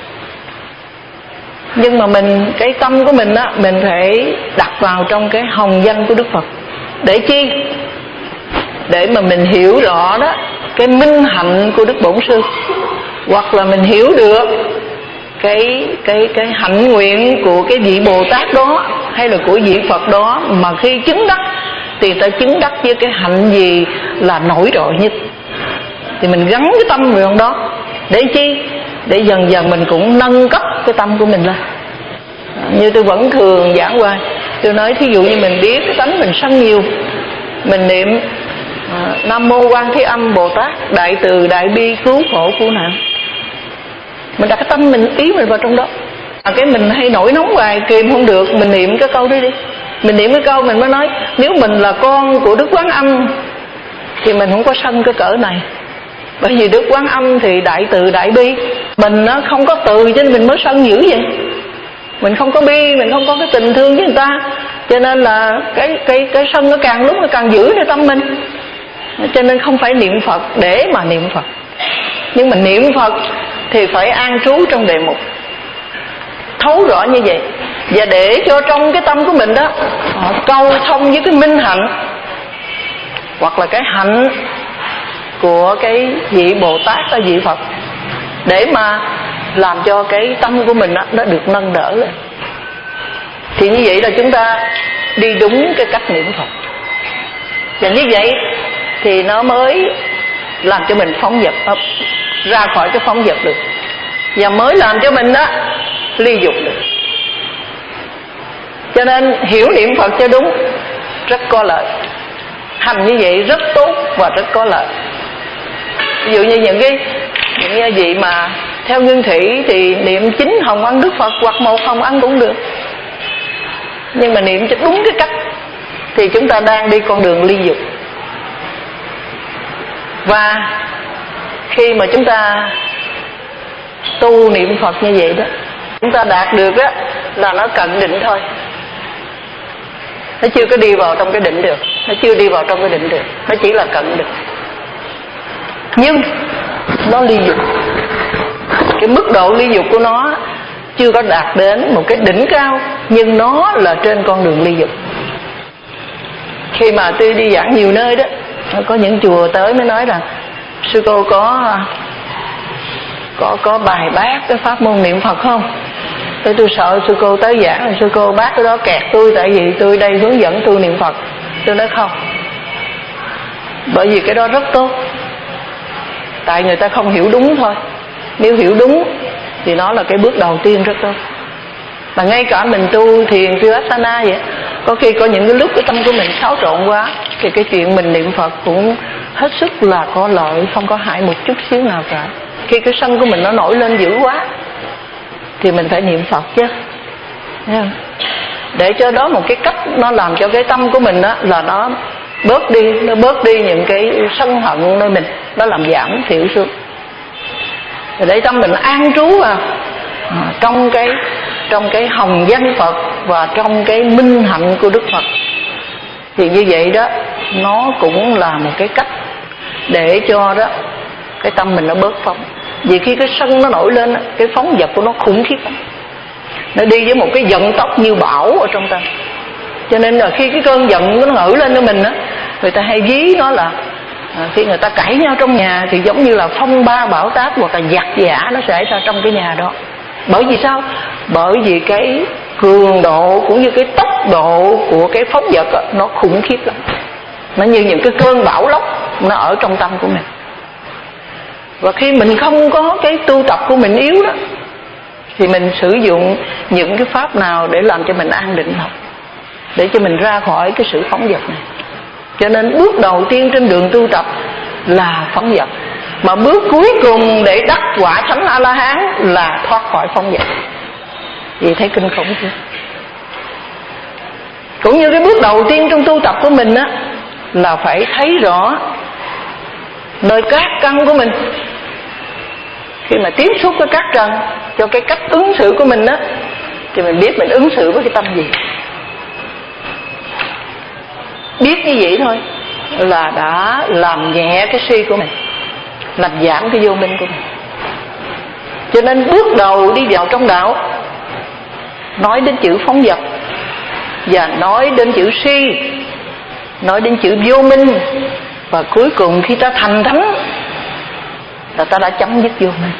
Nhưng mà mình, cái tâm của mình á, mình phải đặt vào trong cái hồng danh của Đức Phật. Để chi? Để mà mình hiểu rõ đó cái minh hạnh của Đức Bổn Sư, hoặc là mình hiểu được cái cái cái hạnh nguyện của cái vị Bồ Tát đó hay là của vị Phật đó, mà khi chứng đắc thì ta chứng đắc với cái hạnh gì là nổi trội nhất, thì mình gắn cái tâm vào đó. Để chi? Để dần dần mình cũng nâng cấp cái tâm của mình lên. Như tôi vẫn thường giảng qua, tôi nói thí dụ như mình biết cái tánh mình sân nhiều, mình niệm à, Nam Mô Quan Thế Âm Bồ Tát, đại từ đại bi cứu khổ cứu nạn, mình đặt cái tâm mình, ý mình vào trong đó. À, cái mình hay nổi nóng hoài kìm không được, mình niệm cái câu đó đi. Mình niệm cái câu mình mới nói, nếu mình là con của Đức Quán Âm thì mình không có sân cái cỡ này. Bởi vì Đức Quán Âm thì đại từ đại bi, mình nó không có từ cho nên mình mới sân dữ vậy. Mình không có bi, mình không có cái tình thương với người ta, cho nên là cái cái cái sân nó càng lúc nó càng dữในtâm mình. Cho nên không phải niệm Phật để mà niệm Phật, nhưng mà niệm Phật thì phải an trú trong đề mục, thấu rõ như vậy. Và để cho trong cái tâm của mình đó họ câu thông với cái minh hạnh, hoặc là cái hạnh của cái vị Bồ Tát và vị Phật, để mà làm cho cái tâm của mình đó, nó được nâng đỡ lên. Thì như vậy là chúng ta đi đúng cái cách niệm Phật, và như vậy thì nó mới làm cho mình phóng dật, ra khỏi cái phóng dật được, và mới làm cho mình đó ly dục được. Cho nên hiểu niệm Phật cho đúng rất có lợi, hành như vậy rất tốt và rất có lợi. Ví dụ như những cái những vị mà theo nguyên thủy thì niệm chín hồng ân Đức Phật hoặc một hồng ân cũng được, nhưng mà niệm cho đúng cái cách thì chúng ta đang đi con đường ly dục. Và khi mà chúng ta tu niệm Phật như vậy đó, chúng ta đạt được á là nó cận định thôi, nó chưa có đi vào trong cái định được, nó chưa đi vào trong cái định được, nó chỉ là cận định, nhưng nó ly dục. Cái mức độ ly dục của nó chưa có đạt đến một cái đỉnh cao, nhưng nó là trên con đường ly dục. Khi mà tôi đi giảng nhiều nơi đó, có những chùa tới mới nói rằng sư cô có có có bài bác cái pháp môn niệm Phật không? Thế tôi sợ sư cô tới giảng là sư cô bác cái đó kẹt tôi, tại vì tôi đây hướng dẫn tôi niệm Phật. Tôi nói không, bởi vì cái đó rất tốt, tại người ta không hiểu đúng thôi. Nếu hiểu đúng thì nó là cái bước đầu tiên rất tốt. Mà ngay cả mình tu thiền Vipassana vậy, có khi có những cái lúc cái tâm của mình xáo trộn quá, thì cái chuyện mình niệm Phật cũng hết sức là có lợi, không có hại một chút xíu nào cả. Khi cái sân của mình nó nổi lên dữ quá thì mình phải niệm Phật chứ, thấy không? Để cho đó một cái cách nó làm cho cái tâm của mình đó là nó bớt đi, nó bớt đi những cái sân hận nơi mình, nó làm giảm thiểu xuống, để tâm mình an trú vào à, trong cái trong cái hồng danh Phật và trong cái minh hạnh của Đức Phật. Thì như vậy đó, nó cũng là một cái cách để cho đó cái tâm mình nó bớt phóng. Vì khi cái sân nó nổi lên, cái phóng dật của nó khủng khiếp, nó đi với một cái vận tốc như bão ở trong tâm. Cho nên là khi cái cơn giận nó nổi lên cho mình á, người ta hay ví nó là à, khi người ta cãi nhau trong nhà thì giống như là phong ba bão táp hoặc là giặc giả nó xảy ra trong cái nhà đó. Bởi vì sao? Bởi vì cái cường độ cũng như cái tốc độ của cái phóng dật á, nó khủng khiếp lắm. Nó như những cái cơn bão lốc nó ở trong tâm của mình. Và khi mình không có cái tu tập của mình yếu đó, thì mình sử dụng những cái pháp nào để làm cho mình an định không, để cho mình ra khỏi cái sự phóng dật này. Cho nên bước đầu tiên trên đường tu tập là phóng dật, mà bước cuối cùng để đắc quả thánh A La Hán là thoát khỏi phóng dật. Vì thấy kinh khủng chưa? Cũng như cái bước đầu tiên trong tu tập của mình á, là phải thấy rõ nơi cát căn của mình. Khi mà tiếp xúc với cát trần, cho cái cách ứng xử của mình á, thì mình biết mình ứng xử với cái tâm gì. Biết như vậy thôi là đã làm nhẹ cái si của mình, làm giảm cái vô minh của mình. Cho nên bước đầu đi vào trong đạo, nói đến chữ phóng dật và nói đến chữ si, nói đến chữ vô minh, và cuối cùng khi ta thành thánh là ta đã chấm dứt vô minh.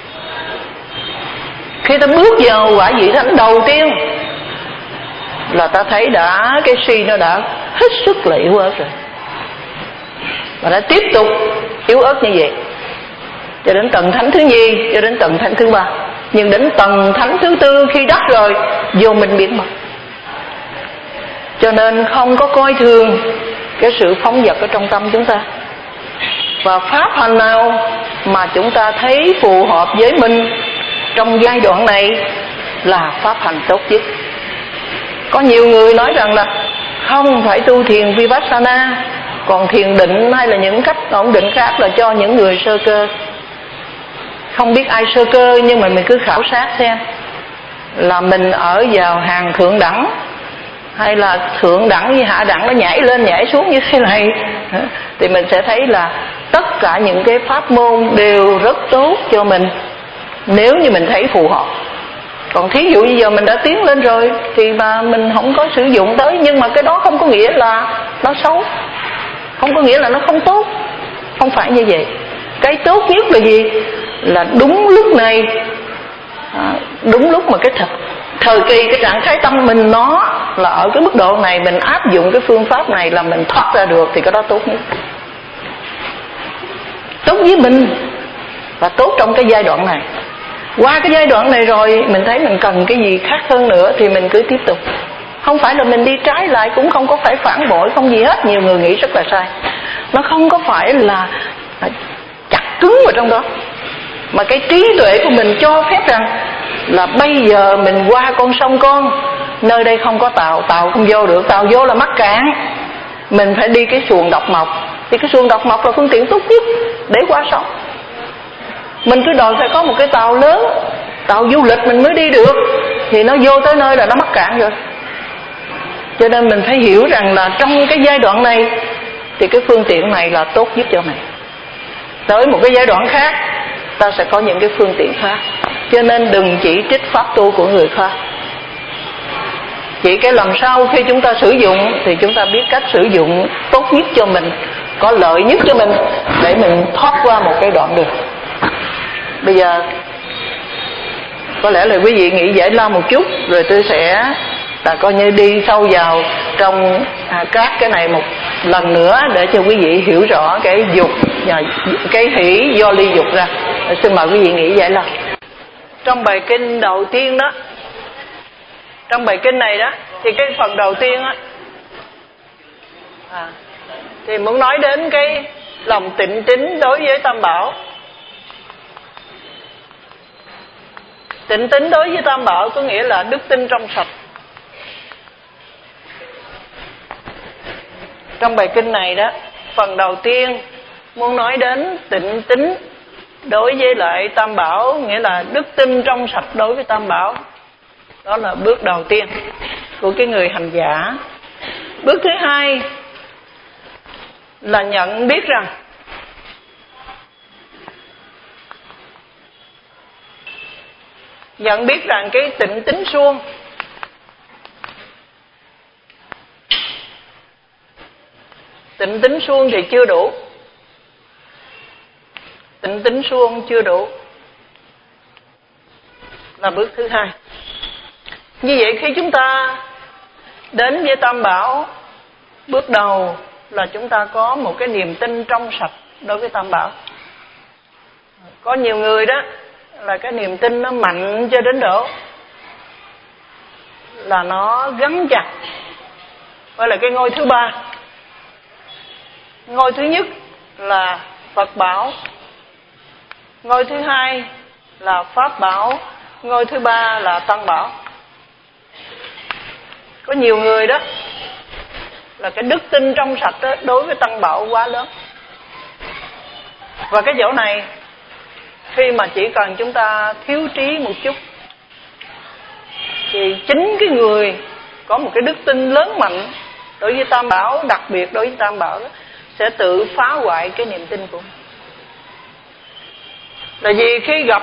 Khi ta bước vào quả vị thánh đầu tiên là ta thấy đã cái si nó đã hết sức là yếu ớt rồi, và đã tiếp tục yếu ớt như vậy cho đến tầng thánh thứ nhì, cho đến tầng thánh thứ ba. Nhưng đến tầng thánh thứ tư khi đắc rồi, vô minh biến mất. Cho nên không có coi thường cái sự phóng dật ở trong tâm chúng ta. Và pháp hành nào mà chúng ta thấy phù hợp với mình trong giai đoạn này là pháp hành tốt nhất. Có nhiều người nói rằng là không phải tu thiền Vipassana, còn thiền định hay là những cách ổn định khác là cho những người sơ cơ. Không biết ai sơ cơ, nhưng mà mình cứ khảo sát xem là mình ở vào hàng thượng đẳng hay là thượng đẳng với hạ đẳng, nó nhảy lên nhảy xuống như thế này, thì mình sẽ thấy là tất cả những cái pháp môn đều rất tốt cho mình nếu như mình thấy phù hợp. Còn thí dụ như giờ mình đã tiến lên rồi thì mà mình không có sử dụng tới, nhưng mà cái đó không có nghĩa là nó xấu, không có nghĩa là nó không tốt. Không phải như vậy. Cái tốt nhất là gì? Là đúng lúc này, à, đúng lúc mà cái thật thời kỳ, cái trạng thái tâm mình nó là ở cái mức độ này, mình áp dụng cái phương pháp này là mình thoát ra được, thì cái đó tốt nhất, tốt với mình và tốt trong cái giai đoạn này. Qua cái giai đoạn này rồi mình thấy mình cần cái gì khác hơn nữa thì mình cứ tiếp tục. Không phải là mình đi trái lại, cũng không có phải phản bội, không gì hết. Nhiều người nghĩ rất là sai. Nó không có phải là chặt cứng vào trong đó, mà cái trí tuệ của mình cho phép rằng là bây giờ mình qua con sông con, nơi đây không có tàu, tàu không vô được, tàu vô là mắc cạn, mình phải đi cái xuồng độc mộc. Thì cái xuồng độc mộc là phương tiện tốt nhất để qua sông. Mình cứ đòi phải có một cái tàu lớn, tàu du lịch mình mới đi được, thì nó vô tới nơi là nó mắc cạn rồi. Cho nên mình phải hiểu rằng là trong cái giai đoạn này thì cái phương tiện này là tốt nhất cho mình. Tới một cái giai đoạn khác ta sẽ có những cái phương tiện khác. Cho nên đừng chỉ trích pháp tu của người khác, chỉ cái làm sao khi chúng ta sử dụng thì chúng ta biết cách sử dụng tốt nhất cho mình, có lợi nhất cho mình, để mình thoát qua một cái đoạn đường. Bây giờ có lẽ là quý vị nghĩ giải lao một chút, rồi tôi sẽ là coi như đi sâu vào trong à, các cái này một lần nữa để cho quý vị hiểu rõ cái dục và cái hỷ do ly dục ra. Xin mời quý vị nghĩ giải lao. Trong bài kinh đầu tiên đó, trong bài kinh này đó, thì cái phần đầu tiên á, à, thì muốn nói đến cái lòng tịnh tín đối với Tam Bảo. Tịnh tín đối với Tam Bảo có nghĩa là đức tin trong sạch. Trong bài kinh này đó, phần đầu tiên muốn nói đến tịnh tín đối với lại Tam Bảo, nghĩa là đức tin trong sạch đối với Tam Bảo. Đó là bước đầu tiên của cái người hành giả. Bước thứ hai là nhận biết rằng nhận biết rằng cái tịnh tín suông tịnh tín suông thì chưa đủ. Tịnh tín suông chưa đủ là bước thứ hai. Như vậy khi chúng ta đến với Tam Bảo, bước đầu là chúng ta có một cái niềm tin trong sạch đối với Tam Bảo. Có nhiều người đó là cái niềm tin nó mạnh cho đến độ là nó gắn chặt gọi là cái ngôi thứ ba. Ngôi thứ nhất là Phật Bảo, ngôi thứ hai là Pháp Bảo, ngôi thứ ba là Tăng Bảo. Có nhiều người đó là cái đức tin trong sạch đó, đối với Tăng Bảo quá lớn. Và cái chỗ này khi mà chỉ cần chúng ta thiếu trí một chút thì chính cái người có một cái đức tin lớn mạnh đối với Tam Bảo, đặc biệt đối với Tam Bảo đó, sẽ tự phá hoại cái niềm tin của mình. Là vì khi gặp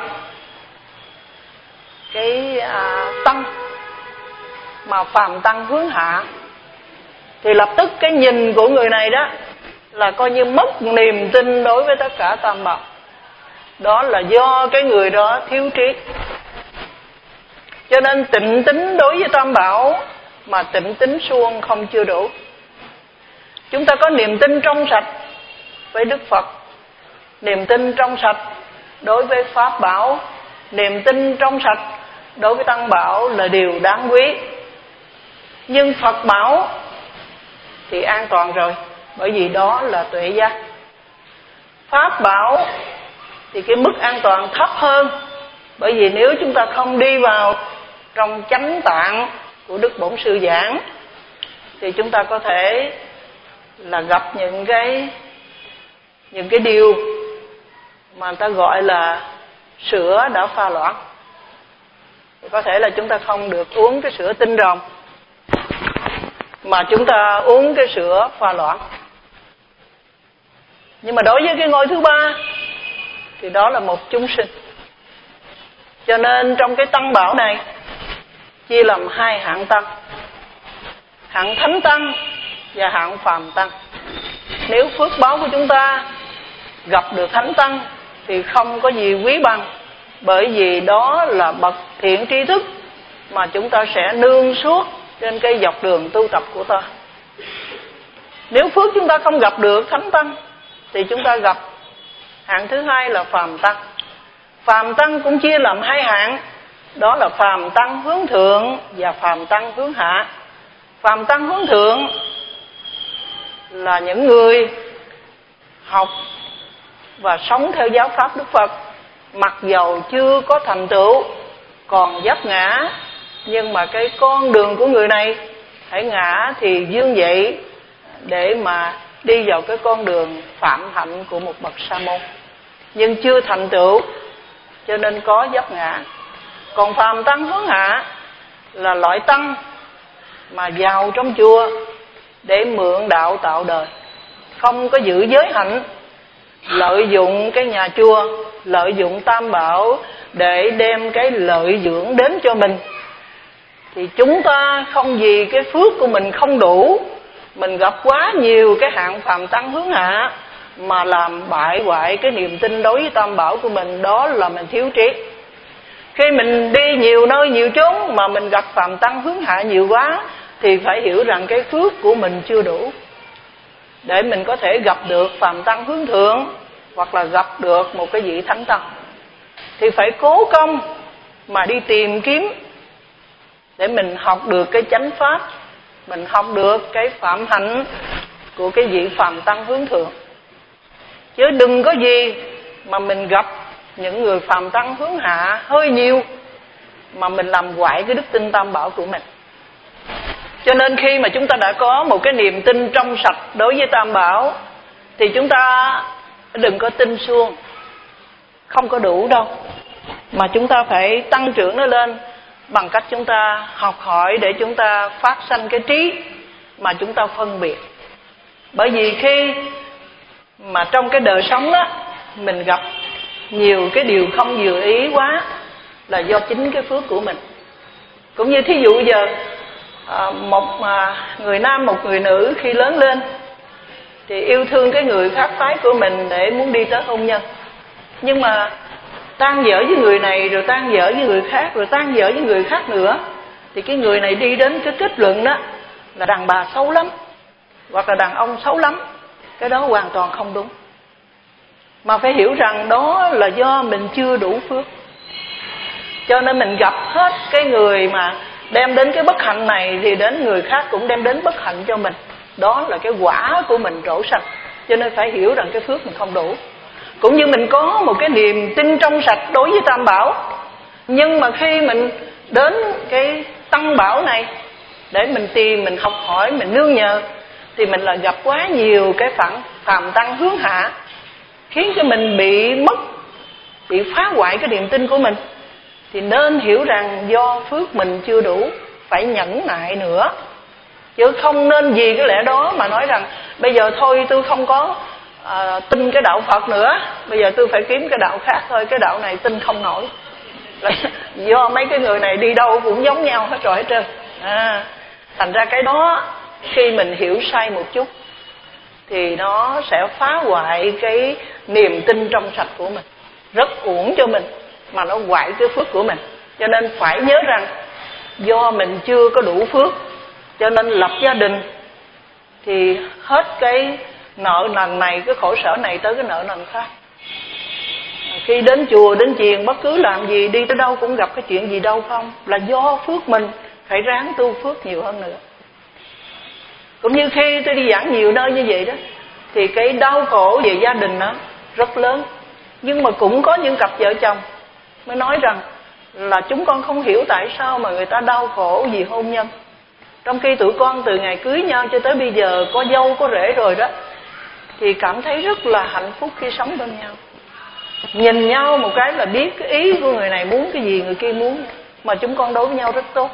cái à, tăng mà phàm tăng hướng hạ thì lập tức cái nhìn của người này đó là coi như mất niềm tin đối với tất cả Tam Bảo. Đó là do cái người đó thiếu trí. Cho nên tịnh tín đối với Tam Bảo mà tịnh tín suông không chưa đủ. Chúng ta có niềm tin trong sạch với Đức Phật, niềm tin trong sạch đối với Pháp Bảo, niềm tin trong sạch đối với Tăng Bảo là điều đáng quý. Nhưng Phật Bảo thì an toàn rồi, bởi vì đó là tuệ giác. Pháp Bảo thì cái mức an toàn thấp hơn, bởi vì nếu chúng ta không đi vào trong chánh tạng của Đức Bổn Sư giảng thì chúng ta có thể là gặp những cái những cái điều mà người ta gọi là sữa đã pha loãng. Thì có thể là chúng ta không được uống cái sữa tinh rồng, mà chúng ta uống cái sữa pha loãng. Nhưng mà đối với cái ngôi thứ ba thì đó là một chúng sinh. Cho nên trong cái Tăng Bảo này chia làm hai hạng tăng, hạng thánh tăng và hạng phàm tăng. Nếu phước báo của chúng ta gặp được thánh tăng thì không có gì quý bằng, bởi vì đó là bậc thiện tri thức mà chúng ta sẽ nương suốt trên cái dọc đường tu tập của ta. Nếu phước chúng ta không gặp được thánh tăng thì chúng ta gặp hạng thứ hai là phàm tăng. Phàm tăng cũng chia làm hai hạng, đó là phàm tăng hướng thượng và phàm tăng hướng hạ. Phàm tăng hướng thượng là những người học và sống theo giáo pháp Đức Phật, mặc dầu chưa có thành tựu, còn vấp ngã, nhưng mà cái con đường của người này hãy ngã thì dương dậy để mà đi vào cái con đường phạm hạnh của một bậc sa môn, nhưng chưa thành tựu cho nên có vấp ngã. Còn phàm tăng hướng hạ là loại tăng mà vào trong chùa để mượn đạo tạo đời, không có giữ giới hạnh, lợi dụng cái nhà chùa, lợi dụng tam bảo để đem cái lợi dưỡng đến cho mình. Thì chúng ta không vì cái phước của mình không đủ, mình gặp quá nhiều cái hạng phàm tăng hướng hạ mà làm bại hoại cái niềm tin đối với tam bảo của mình, đó là mình thiếu trí. Khi mình đi nhiều nơi nhiều chốn mà mình gặp phàm tăng hướng hạ nhiều quá thì phải hiểu rằng cái phước của mình chưa đủ để mình có thể gặp được phàm tăng hướng thượng hoặc là gặp được một cái vị thánh tăng. Thì phải cố công mà đi tìm kiếm để mình học được cái chánh pháp, mình học được cái phạm hạnh của cái vị phàm tăng hướng thượng. Chứ đừng có gì mà mình gặp những người phàm tăng hướng hạ hơi nhiều mà mình làm hoại cái đức tin tam bảo của mình. Cho nên khi mà chúng ta đã có một cái niềm tin trong sạch đối với tam bảo thì chúng ta đừng có tin suông, không có đủ đâu, mà chúng ta phải tăng trưởng nó lên bằng cách chúng ta học hỏi để chúng ta phát sanh cái trí mà chúng ta phân biệt. Bởi vì khi mà trong cái đời sống đó mình gặp nhiều cái điều không vừa ý quá là do chính cái phước của mình. Cũng như thí dụ giờ một người nam một người nữ khi lớn lên thì yêu thương cái người khác phái của mình để muốn đi tới hôn nhân, nhưng mà tan vỡ với người này rồi tan vỡ với người khác rồi tan vỡ với người khác nữa, thì cái người này đi đến cái kết luận đó là đàn bà xấu lắm hoặc là đàn ông xấu lắm. Cái đó hoàn toàn không đúng, mà phải hiểu rằng đó là do mình chưa đủ phước. Cho nên mình gặp hết cái người mà đem đến cái bất hạnh này thì đến người khác cũng đem đến bất hạnh cho mình. Đó là cái quả của mình trổ sạch. Cho nên phải hiểu rằng cái phước mình không đủ. Cũng như mình có một cái niềm tin trong sạch đối với tam bảo, nhưng mà khi mình đến cái tăng bảo này để mình tìm, mình học hỏi, mình nương nhờ, thì mình là gặp quá nhiều cái phản phàm tăng hướng hạ, khiến cho mình bị mất, bị phá hoại cái niềm tin của mình. Thì nên hiểu rằng do phước mình chưa đủ, phải nhẫn nại nữa, chứ không nên vì cái lẽ đó mà nói rằng bây giờ thôi tôi không có à, tin cái đạo Phật nữa, bây giờ tôi phải kiếm cái đạo khác thôi, cái đạo này tin không nổi. Là do mấy cái người này đi đâu cũng giống nhau hết rồi hết trơn. À, thành ra cái đó khi mình hiểu sai một chút thì nó sẽ phá hoại cái niềm tin trong sạch của mình, rất uổng cho mình, mà nó hoại cái phước của mình. Cho nên phải nhớ rằng do mình chưa có đủ phước, cho nên lập gia đình thì hết cái nợ nần này, cái khổ sở này tới cái nợ nần khác. Khi đến chùa, đến chiền, bất cứ làm gì, đi tới đâu cũng gặp cái chuyện gì đâu không, là do phước mình, phải ráng tu phước nhiều hơn nữa. Cũng như khi tôi đi giảng nhiều nơi như vậy đó, thì cái đau khổ về gia đình nó rất lớn. Nhưng mà cũng có những cặp vợ chồng mới nói rằng là chúng con không hiểu tại sao mà người ta đau khổ vì hôn nhân, trong khi tụi con từ ngày cưới nhau cho tới bây giờ có dâu có rể rồi đó, thì cảm thấy rất là hạnh phúc khi sống bên nhau. Nhìn nhau một cái là biết cái ý của người này muốn cái gì, người kia muốn, mà chúng con đối với nhau rất tốt.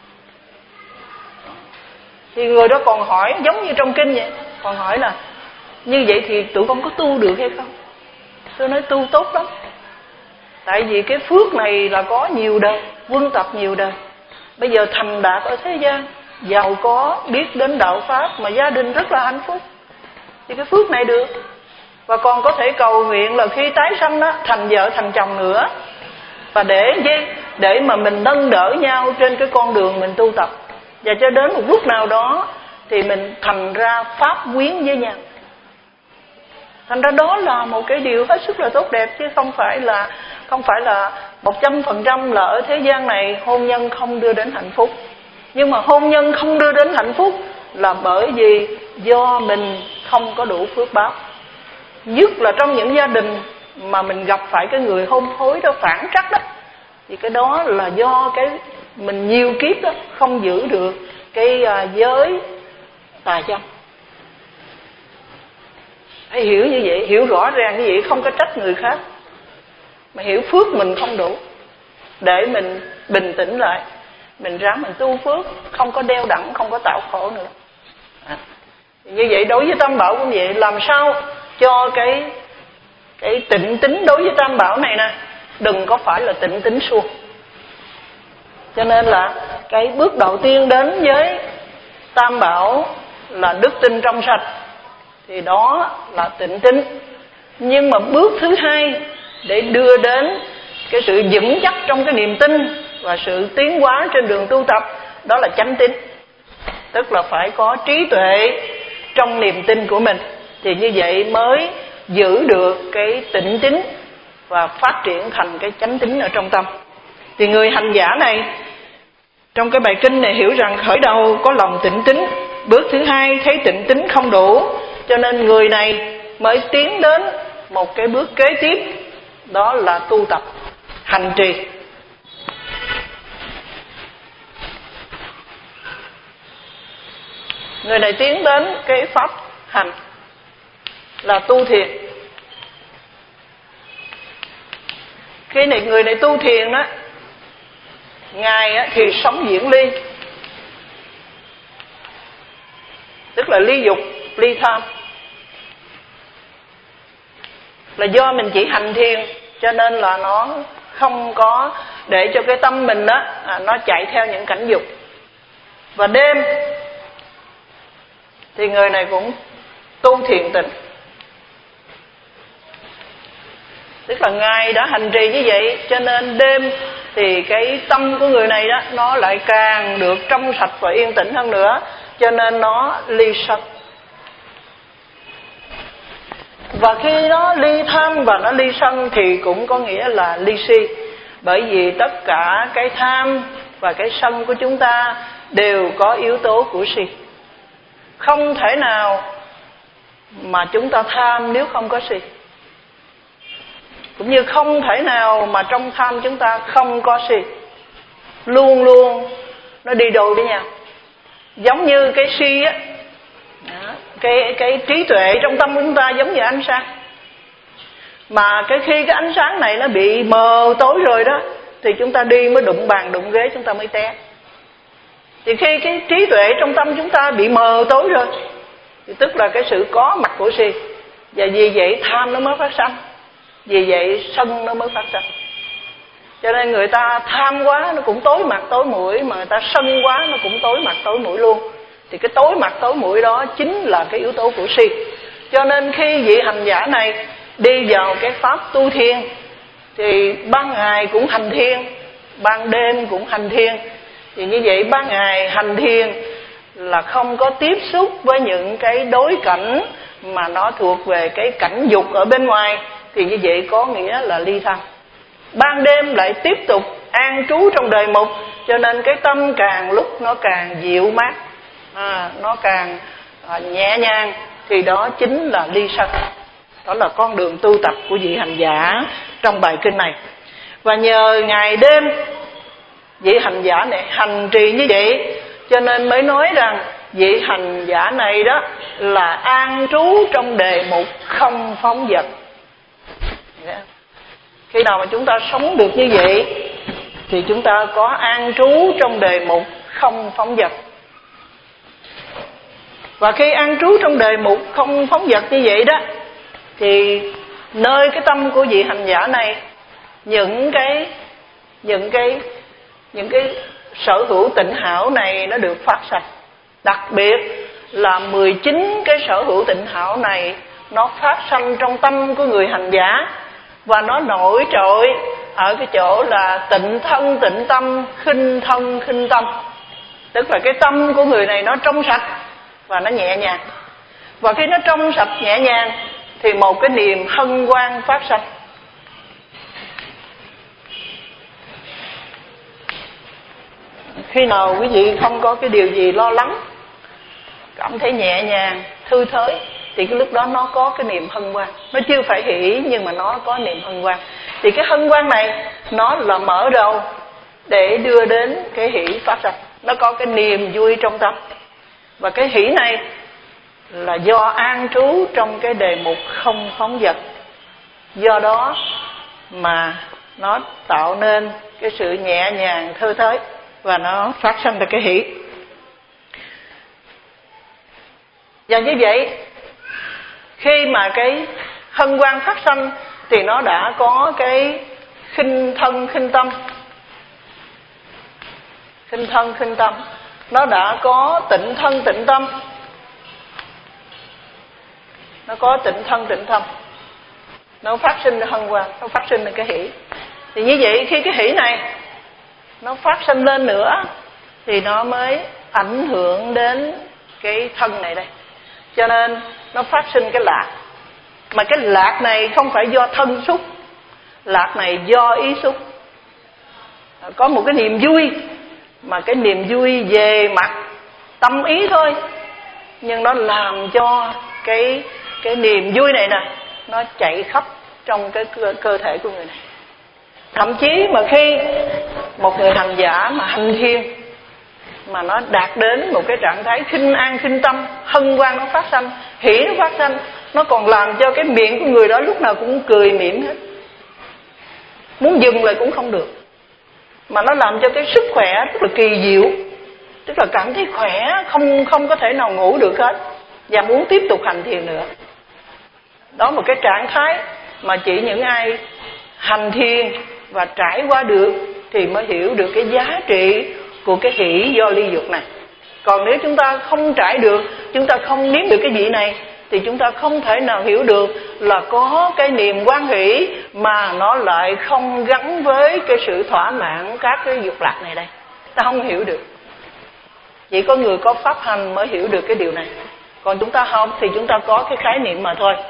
Thì người đó còn hỏi, giống như trong kinh vậy, còn hỏi là như vậy thì tụi con có tu được hay không? Tôi nói tu tốt lắm. Tại vì cái phước này là có nhiều đời, quân tập nhiều đời. Bây giờ thành đạt ở thế gian, giàu có, biết đến đạo Pháp, mà gia đình rất là hạnh phúc, thì cái phước này được. Và còn có thể cầu nguyện là khi tái sanh đó, thành vợ thành chồng nữa. Và để để mà mình nâng đỡ nhau trên cái con đường mình tu tập. Và cho đến một lúc nào đó thì mình thành ra pháp quyến với nhau. Thành ra đó là một cái điều hết sức là tốt đẹp, chứ không phải là không phải là một trăm phần trăm là ở thế gian này hôn nhân không đưa đến hạnh phúc. Nhưng mà hôn nhân không đưa đến hạnh phúc là bởi vì do mình không có đủ phước báo. Nhất là trong những gia đình mà mình gặp phải cái người hôn phối đó, phản trắc đó, thì cái đó là do cái mình nhiều kiếp đó không giữ được cái giới tà dâm. Phải hiểu như vậy, hiểu rõ ràng như vậy, không có trách người khác, mà hiểu phước mình không đủ để mình bình tĩnh lại, mình ráng mình tu phước, không có đeo đẳng, không có tạo khổ nữa. À, như vậy đối với Tam Bảo cũng vậy, làm sao cho cái cái tịnh tín đối với Tam Bảo này nè, đừng có phải là tịnh tín suông. Cho nên là cái bước đầu tiên đến với Tam Bảo là đức tin trong sạch, thì đó là tịnh tín. Nhưng mà bước thứ hai để đưa đến cái sự vững chắc trong cái niềm tin và sự tiến hóa trên đường tu tập, đó là chánh tín. Tức là phải có trí tuệ trong niềm tin của mình, thì như vậy mới giữ được cái tịnh tín và phát triển thành cái chánh tín ở trong tâm. Thì người hành giả này trong cái bài kinh này hiểu rằng khởi đầu có lòng tịnh tín, bước thứ hai thấy tịnh tín không đủ, cho nên người này mới tiến đến một cái bước kế tiếp, đó là tu tập, hành trì. Người này tiến đến cái pháp hành là tu thiền. Khi này người này tu thiền đó, Ngài thì sống diễn ly, tức là ly dục, ly tham. Là do mình chỉ hành thiền cho nên là nó không có để cho cái tâm mình đó à, nó chạy theo những cảnh dục. Và đêm thì người này cũng tu thiền tịnh, tức là Ngài đã hành trì như vậy, cho nên đêm thì cái tâm của người này đó nó lại càng được trong sạch và yên tĩnh hơn nữa, cho nên nó ly sân. Và khi nó ly tham và nó ly sân thì cũng có nghĩa là ly si. Bởi vì tất cả cái tham và cái sân của chúng ta đều có yếu tố của si. Không thể nào mà chúng ta tham nếu không có si, cũng như không thể nào mà trong tham chúng ta không có si. Luôn luôn nó đi đôi với nhau. Giống như cái si á, cái, cái trí tuệ trong tâm của chúng ta giống như ánh sáng. Mà cái khi cái ánh sáng này nó bị mờ tối rồi đó, thì chúng ta đi mới đụng bàn đụng ghế, chúng ta mới té. Thì khi cái trí tuệ trong tâm chúng ta bị mờ tối rồi, thì tức là cái sự có mặt của si. Và vì vậy tham nó mới phát sanh, vì vậy sân nó mới phát sanh. Cho nên người ta tham quá nó cũng tối mặt tối mũi, mà người ta sân quá nó cũng tối mặt tối mũi luôn. Thì cái tối mặt tối mũi đó chính là cái yếu tố của si. Cho nên khi vị hành giả này đi vào cái pháp tu thiền, thì ban ngày cũng hành thiền, ban đêm cũng hành thiền. Thì như vậy ban ngày hành thiền là không có tiếp xúc với những cái đối cảnh mà nó thuộc về cái cảnh dục ở bên ngoài, thì như vậy có nghĩa là ly tham. Ban đêm lại tiếp tục an trú trong đời mục, cho nên cái tâm càng lúc nó càng dịu mát, à, nó càng à, nhẹ nhàng, thì đó chính là ly sân. Đó là con đường tu tập của vị hành giả trong bài kinh này. Và nhờ ngày đêm vị hành giả này hành trì như vậy, cho nên mới nói rằng vị hành giả này đó là an trú trong đề mục không phóng dật. Khi nào mà chúng ta sống được như vậy thì chúng ta có an trú trong đề mục không phóng dật. Và khi an trú trong đề mục không phóng dật như vậy đó, thì nơi cái tâm của vị hành giả này, những cái những cái những cái sở hữu tịnh hảo này nó được phát sanh. Đặc biệt là mười chín cái sở hữu tịnh hảo này nó phát sanh trong tâm của người hành giả, và nó nổi trội ở cái chỗ là tịnh thân tịnh tâm, khinh thân khinh tâm. Tức là cái tâm của người này nó trong sạch và nó nhẹ nhàng. Và khi nó trong sạch nhẹ nhàng thì một cái niềm hân hoan phát sanh. Khi nào quý vị không có cái điều gì lo lắng, cảm thấy nhẹ nhàng, thư thới, thì cái lúc đó nó có cái niềm hân hoan. Nó chưa phải hỷ nhưng mà nó có niềm hân hoan. Thì cái hân hoan này nó là mở đầu để đưa đến cái hỷ phát sanh. Nó có cái niềm vui trong tâm. Và cái hỷ này là do an trú trong cái đề mục không phóng dật. Do đó mà nó tạo nên cái sự nhẹ nhàng thơ thới và nó phát sinh ra cái hỷ. Và như vậy, khi mà cái hân hoan phát sinh thì nó đã có cái khinh thân khinh tâm. Khinh thân khinh tâm, nó đã có tịnh thân tịnh tâm. Nó có tịnh thân tịnh tâm, nó phát sinh ra hân hoan, nó phát sinh ra cái hỷ. Thì như vậy khi cái hỷ này nó phát sinh lên nữa thì nó mới ảnh hưởng đến cái thân này đây. Cho nên nó phát sinh cái lạc. Mà cái lạc này không phải do thân xúc, lạc này do ý xúc. Có một cái niềm vui, mà cái niềm vui về mặt tâm ý thôi, nhưng nó làm cho cái cái niềm vui này nè nó chạy khắp trong cái cơ, cơ thể của người này. Thậm chí mà khi một người hành giả mà hành thiền mà nó đạt đến một cái trạng thái khinh an khinh tâm, hân hoan nó phát sanh, hỷ nó phát sanh, nó còn làm cho cái miệng của người đó lúc nào cũng cười mỉm hết, muốn dừng lại cũng không được. Mà nó làm cho cái sức khỏe rất là kỳ diệu, tức là cảm thấy khỏe, không không có thể nào ngủ được hết, và muốn tiếp tục hành thiền nữa. Đó một cái trạng thái mà chỉ những ai hành thiền và trải qua được thì mới hiểu được cái giá trị của cái hỷ do ly dục này. Còn nếu chúng ta không trải được, chúng ta không nếm được cái vị này, thì chúng ta không thể nào hiểu được là có cái niềm hoan hỷ mà nó lại không gắn với cái sự thỏa mãn các cái dục lạc này đây. Ta không hiểu được. Chỉ có người có pháp hành mới hiểu được cái điều này. Còn chúng ta không thì chúng ta có cái khái niệm mà thôi.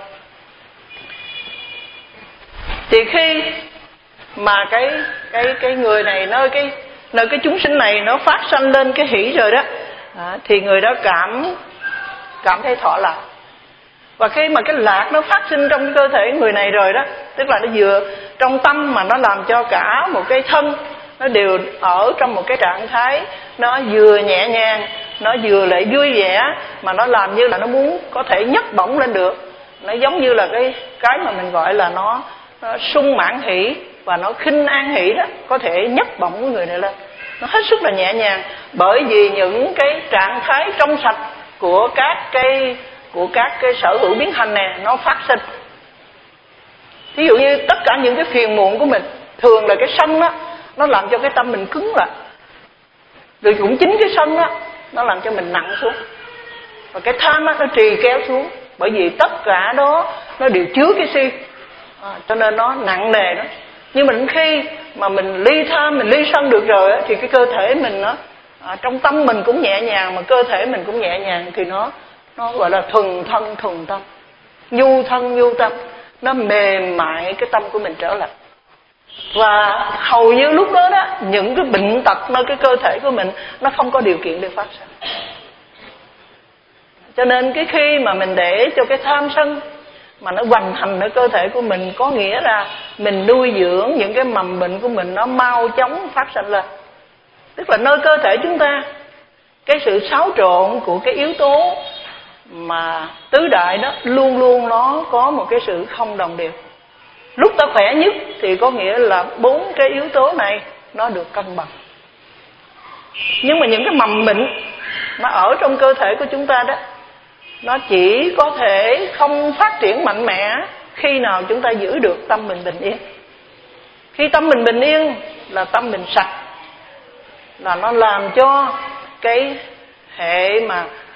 Thì khi mà cái cái cái người này nơi cái nơi cái chúng sinh này nó phát sanh lên cái hỷ rồi đó, à, thì người đó cảm cảm thấy thọ lạc. Và khi mà cái lạc nó phát sinh trong cái cơ thể người này rồi đó, tức là nó vừa trong tâm mà nó làm cho cả một cái thân nó đều ở trong một cái trạng thái nó vừa nhẹ nhàng, nó vừa lại vui vẻ, mà nó làm như là nó muốn có thể nhấc bổng lên được. Nó giống như là cái cái mà mình gọi là nó, nó sung mãn hỷ và nó khinh an hỷ đó, có thể nhấc bổng của người này lên. Nó hết sức là nhẹ nhàng, bởi vì những cái trạng thái trong sạch của các cái của các cái sở hữu biến hành này nó phát sinh. Ví dụ như tất cả những cái phiền muộn của mình, thường là cái sân đó nó làm cho cái tâm mình cứng lại, rồi cũng chính cái sân đó nó làm cho mình nặng xuống, và cái tham đó, nó trì kéo xuống, bởi vì tất cả đó nó đều chứa cái si, à, cho nên nó nặng nề đó. Nhưng mình khi mà mình ly tham, mình ly sân được rồi á, thì cái cơ thể mình nó à, trong tâm mình cũng nhẹ nhàng, mà cơ thể mình cũng nhẹ nhàng, thì nó nó gọi là thuần thân thuần tâm, nhu thân nhu tâm, nó mềm mại cái tâm của mình trở lại. Và hầu như lúc đó đó, những cái bệnh tật nơi cái cơ thể của mình nó không có điều kiện để phát sinh. Cho nên cái khi mà mình để cho cái tham sân mà nó hoành hành ở cơ thể của mình, có nghĩa là mình nuôi dưỡng những cái mầm bệnh của mình nó mau chóng phát sinh lên. Tức là nơi cơ thể chúng ta, cái sự xáo trộn của cái yếu tố mà tứ đại đó luôn luôn nó có một cái sự không đồng đều. Lúc ta khỏe nhất thì có nghĩa là bốn cái yếu tố này nó được cân bằng. Nhưng mà những cái mầm bệnh mà ở trong cơ thể của chúng ta đó, nó chỉ có thể không phát triển mạnh mẽ khi nào chúng ta giữ được tâm mình bình yên. Khi tâm mình bình yên là tâm mình sạch, là nó làm cho cái hệ mà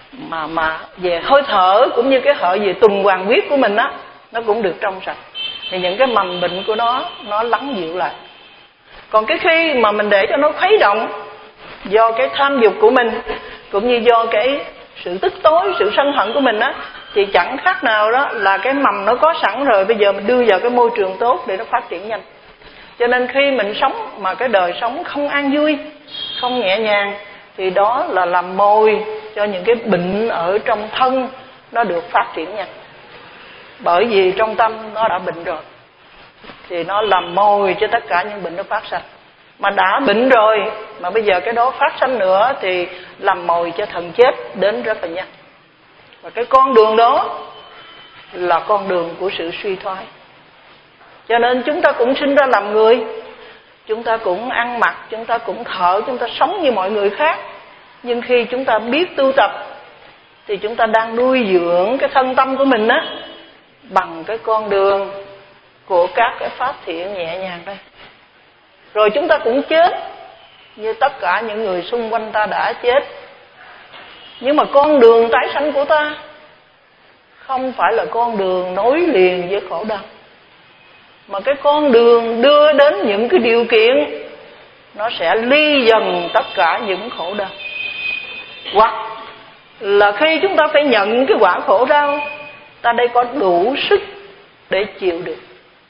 mà mà về hơi thở cũng như cái hệ về tuần hoàn huyết của mình á, nó cũng được trong sạch, thì những cái mầm bệnh của nó nó lắng dịu lại. Còn cái khi mà mình để cho nó khuấy động do cái tham dục của mình, cũng như do cái sự tức tối, sự sân hận của mình á, thì chẳng khác nào đó là cái mầm nó có sẵn rồi, bây giờ mình đưa vào cái môi trường tốt để nó phát triển nhanh. Cho nên khi mình sống mà cái đời sống không an vui, không nhẹ nhàng, thì đó là làm mồi cho những cái bệnh ở trong thân nó được phát triển nhanh. Bởi vì trong tâm nó đã bệnh rồi, thì nó làm mồi cho tất cả những bệnh nó phát sanh. Mà đã bệnh rồi mà bây giờ cái đó phát sanh nữa thì làm mồi cho thần chết đến rất là nhanh. Và cái con đường đó là con đường của sự suy thoái. Cho nên chúng ta cũng sinh ra làm người, chúng ta cũng ăn mặc, chúng ta cũng thở, chúng ta sống như mọi người khác. Nhưng khi chúng ta biết tu tập thì chúng ta đang nuôi dưỡng cái thân tâm của mình á, bằng cái con đường của các cái pháp thiện nhẹ nhàng đây. Rồi chúng ta cũng chết như tất cả những người xung quanh ta đã chết. Nhưng mà con đường tái sanh của ta không phải là con đường nối liền với khổ đau, mà cái con đường đưa đến những cái điều kiện nó sẽ ly dần tất cả những khổ đau. Hoặc là khi chúng ta phải nhận cái quả khổ đau, ta đây có đủ sức để chịu được.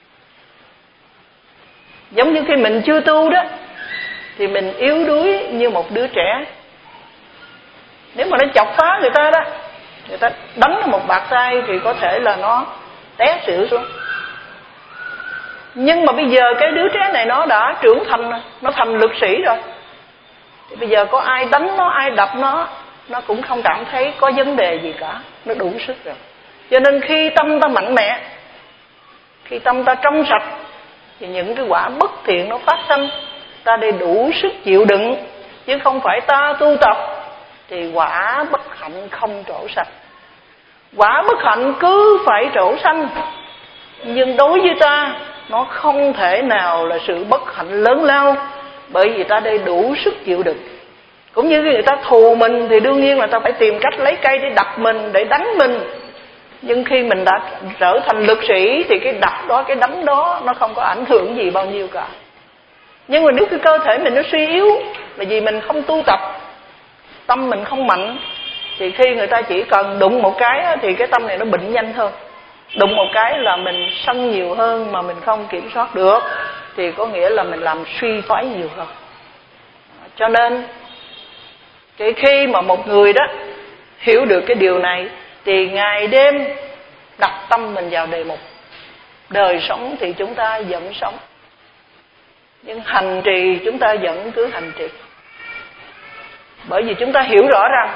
Giống như khi mình chưa tu đó, thì mình yếu đuối như một đứa trẻ. Nếu mà nó chọc phá người ta đó, người ta đánh nó một bạt tay thì có thể là nó té xỉu xuống. Nhưng mà bây giờ cái đứa trẻ này nó đã trưởng thành, nó thành lực sĩ rồi, thì bây giờ có ai đánh nó, ai đập nó, nó cũng không cảm thấy có vấn đề gì cả, nó đủ sức rồi. Cho nên khi tâm ta mạnh mẽ, khi tâm ta trong sạch, thì những cái quả bất thiện nó phát sinh, ta đây đủ sức chịu đựng. Chứ không phải ta tu tập thì quả bất hạnh không trổ sanh. Quả bất hạnh cứ phải trổ sanh, nhưng đối với ta nó không thể nào là sự bất hạnh lớn lao, bởi vì ta đây đủ sức chịu đựng. Cũng như người ta thù mình thì đương nhiên là ta phải tìm cách lấy cây để đập mình, để đánh mình. Nhưng khi mình đã trở thành lực sĩ thì cái đập đó, cái đánh đó nó không có ảnh hưởng gì bao nhiêu cả. Nhưng mà nếu cái cơ thể mình nó suy yếu là vì mình không tu tập, tâm mình không mạnh, thì khi người ta chỉ cần đụng một cái thì cái tâm này nó bệnh nhanh hơn. Đụng một cái là mình sân nhiều hơn mà mình không kiểm soát được, thì có nghĩa là mình làm suy thoái nhiều hơn. Cho nên cái khi mà một người đó hiểu được cái điều này thì ngày đêm đặt tâm mình vào đề mục. Đời sống thì chúng ta vẫn sống, nhưng hành trì chúng ta vẫn cứ hành trì. Bởi vì chúng ta hiểu rõ rằng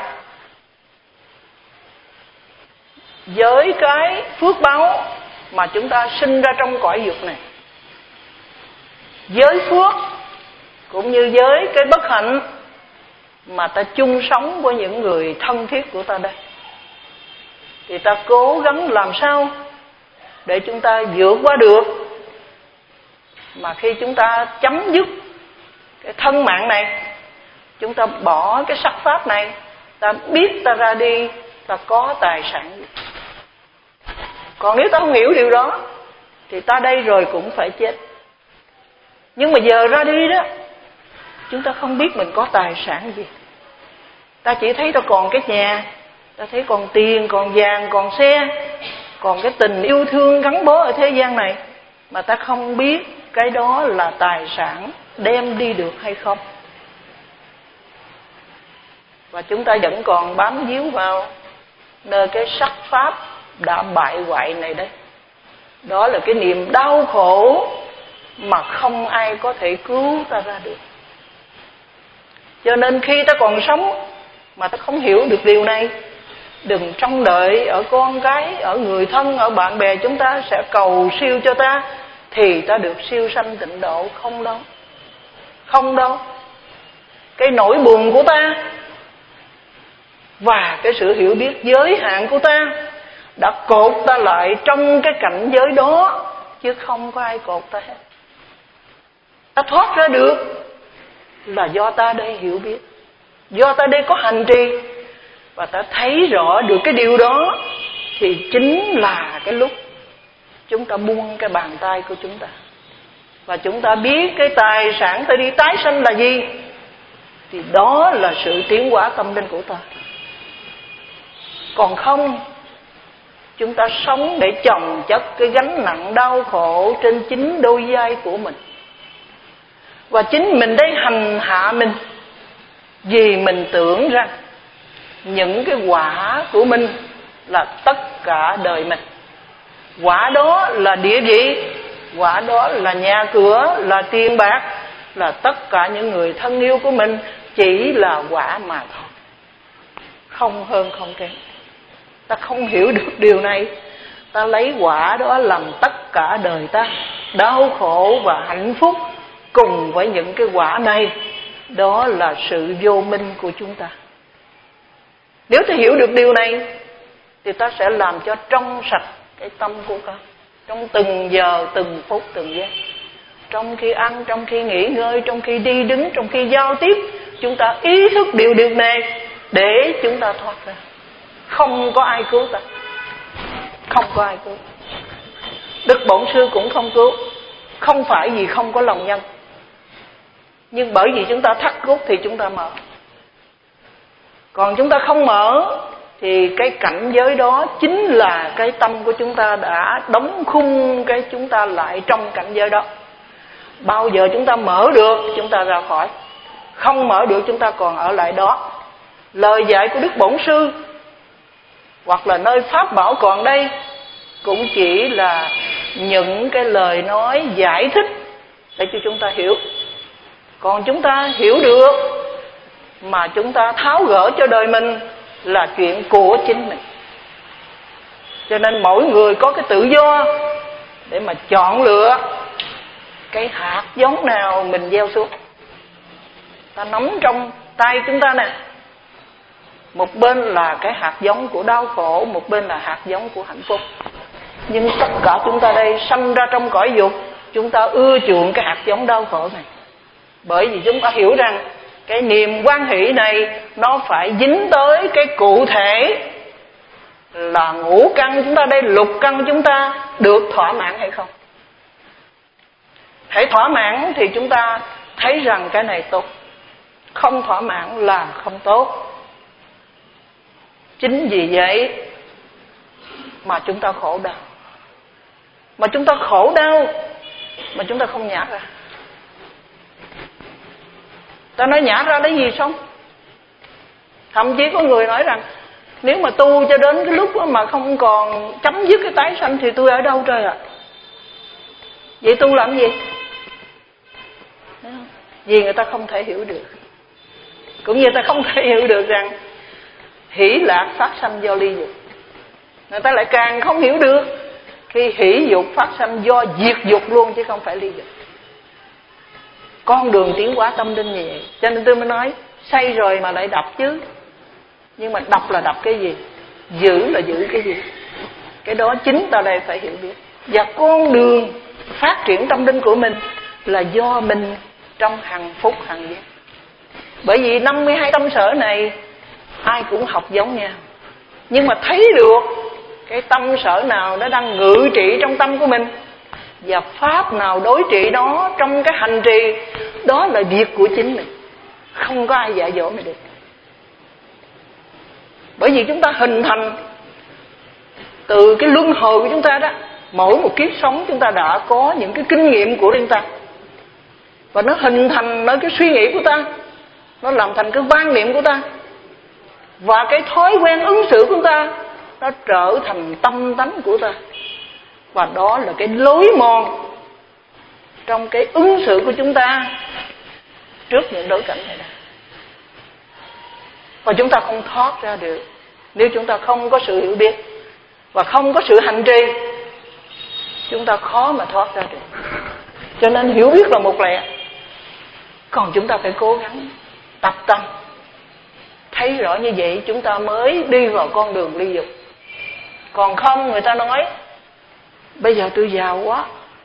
với cái phước báu mà chúng ta sinh ra trong cõi dục này, với phước cũng như với cái bất hạnh mà ta chung sống với những người thân thiết của ta đây, thì ta cố gắng làm sao để chúng ta vượt qua được. Mà khi chúng ta chấm dứt cái thân mạng này, chúng ta bỏ cái sắc pháp này, ta biết ta ra đi, ta có tài sản gì. Còn nếu ta không hiểu điều đó thì ta đây rồi cũng phải chết. Nhưng mà giờ ra đi đó, chúng ta không biết mình có tài sản gì. Ta chỉ thấy ta còn cái nhà, ta thấy còn tiền, còn vàng, còn xe, còn cái tình yêu thương gắn bó ở thế gian này, mà ta không biết cái đó là tài sản đem đi được hay không. Và chúng ta vẫn còn bám víu vào nơi cái sắc pháp đã bại hoại này đấy. Đó là cái niềm đau khổ mà không ai có thể cứu ta ra được. Cho nên khi ta còn sống mà ta không hiểu được điều này, đừng trông đợi ở con cái, ở người thân, ở bạn bè chúng ta sẽ cầu siêu cho ta thì ta được siêu sanh tịnh độ. Không đâu, không đâu. Cái nỗi buồn của ta và cái sự hiểu biết giới hạn của ta đã cột ta lại trong cái cảnh giới đó, chứ không có ai cột ta hết. Ta thoát ra được là do ta đây hiểu biết, do ta đây có hành trì, và ta thấy rõ được cái điều đó, thì chính là cái lúc chúng ta buông cái bàn tay của chúng ta, và chúng ta biết cái tài sản ta đi tái sanh là gì, thì đó là sự tiến hóa tâm linh của ta. Còn không, chúng ta sống để chồng chất cái gánh nặng đau khổ trên chính đôi vai của mình, và chính mình đây hành hạ mình, vì mình tưởng rằng những cái quả của mình là tất cả đời mình. Quả đó là địa vị, quả đó là nhà cửa, là tiền bạc, là tất cả những người thân yêu của mình, chỉ là quả mà thôi, không hơn không kém. Ta không hiểu được điều này, ta lấy quả đó làm tất cả đời ta, đau khổ và hạnh phúc cùng với những cái quả này. Đó là sự vô minh của chúng ta. Nếu ta hiểu được điều này thì ta sẽ làm cho trong sạch cái tâm của ta, trong từng giờ, từng phút, từng giây, trong khi ăn, trong khi nghỉ ngơi, trong khi đi đứng, trong khi giao tiếp, chúng ta ý thức điều điều này để chúng ta thoát ra. Không có ai cứu ta, không có ai cứu. Đức Bổn Sư cũng không cứu, không phải vì không có lòng nhân, nhưng bởi vì chúng ta thắt rút thì chúng ta mở. Còn chúng ta không mở thì cái cảnh giới đó chính là cái tâm của chúng ta đã đóng khung cái chúng ta lại trong cảnh giới đó. Bao giờ chúng ta mở được, chúng ta ra khỏi. Không mở được, chúng ta còn ở lại đó. Lời dạy của Đức Bổn Sư hoặc là nơi Pháp Bảo còn đây cũng chỉ là những cái lời nói giải thích để cho chúng ta hiểu. Còn chúng ta hiểu được mà chúng ta tháo gỡ cho đời mình là chuyện của chính mình. Cho nên mỗi người có cái tự do để mà chọn lựa cái hạt giống nào mình gieo xuống. Ta nắm trong tay chúng ta nè, một bên là cái hạt giống của đau khổ, một bên là hạt giống của hạnh phúc. Nhưng tất cả chúng ta đây sanh ra trong cõi dục, chúng ta ưa chuộng cái hạt giống đau khổ này, bởi vì chúng ta hiểu rằng cái niềm hoan hỷ này nó phải dính tới cái cụ thể là ngũ căn chúng ta đây, lục căn chúng ta được thỏa mãn hay không. Hãy thỏa mãn thì chúng ta thấy rằng cái này tốt, không thỏa mãn là không tốt. Chính vì vậy mà chúng ta khổ đau. Mà chúng ta khổ đau mà chúng ta không nhả ra. Ta nói nhả ra lấy gì sống? Thậm chí có người nói rằng nếu mà tu cho đến cái lúc mà không còn chấm dứt cái tái sanh thì tôi ở đâu trời ạ? À? Vậy tu làm gì? Vì người ta không thể hiểu được. Cũng như ta không thể hiểu được rằng hỷ lạc phát sanh do ly dục. Người ta lại càng không hiểu được khi hỷ dục phát sanh do diệt dục luôn, chứ không phải ly dục. Con đường tiến hóa tâm linh như vậy. Cho nên tôi mới nói say rồi mà lại đập chứ. Nhưng mà đập là đập cái gì? Giữ là giữ cái gì? Cái đó chính ta đây phải hiểu biết. Và con đường phát triển tâm linh của mình là do mình trong hàng phút hàng giây. Bởi vì năm mươi hai tâm sở này ai cũng học giống nhau, nhưng mà thấy được cái tâm sở nào nó đang ngự trị trong tâm của mình, và pháp nào đối trị đó trong cái hành trì đó là việc của chính mình. Không có ai dạy dỗ mình được. Bởi vì chúng ta hình thành từ cái luân hồi của chúng ta đó. Mỗi một kiếp sống chúng ta đã có những cái kinh nghiệm của riêng ta, và nó hình thành nơi cái suy nghĩ của ta, nó làm thành cái quan niệm của ta, và cái thói quen ứng xử của ta nó trở thành tâm tánh của ta. Và đó là cái lối mòn trong cái ứng xử của chúng ta trước những đối cảnh này. Và chúng ta không thoát ra được nếu chúng ta không có sự hiểu biết và không có sự hành trì. Chúng ta khó mà thoát ra được. Cho nên hiểu biết là một lẽ, còn chúng ta phải cố gắng tập tâm. Thấy rõ như vậy chúng ta mới đi vào con đường ly dục. Còn không, người ta nói bây giờ tôi giàu quá,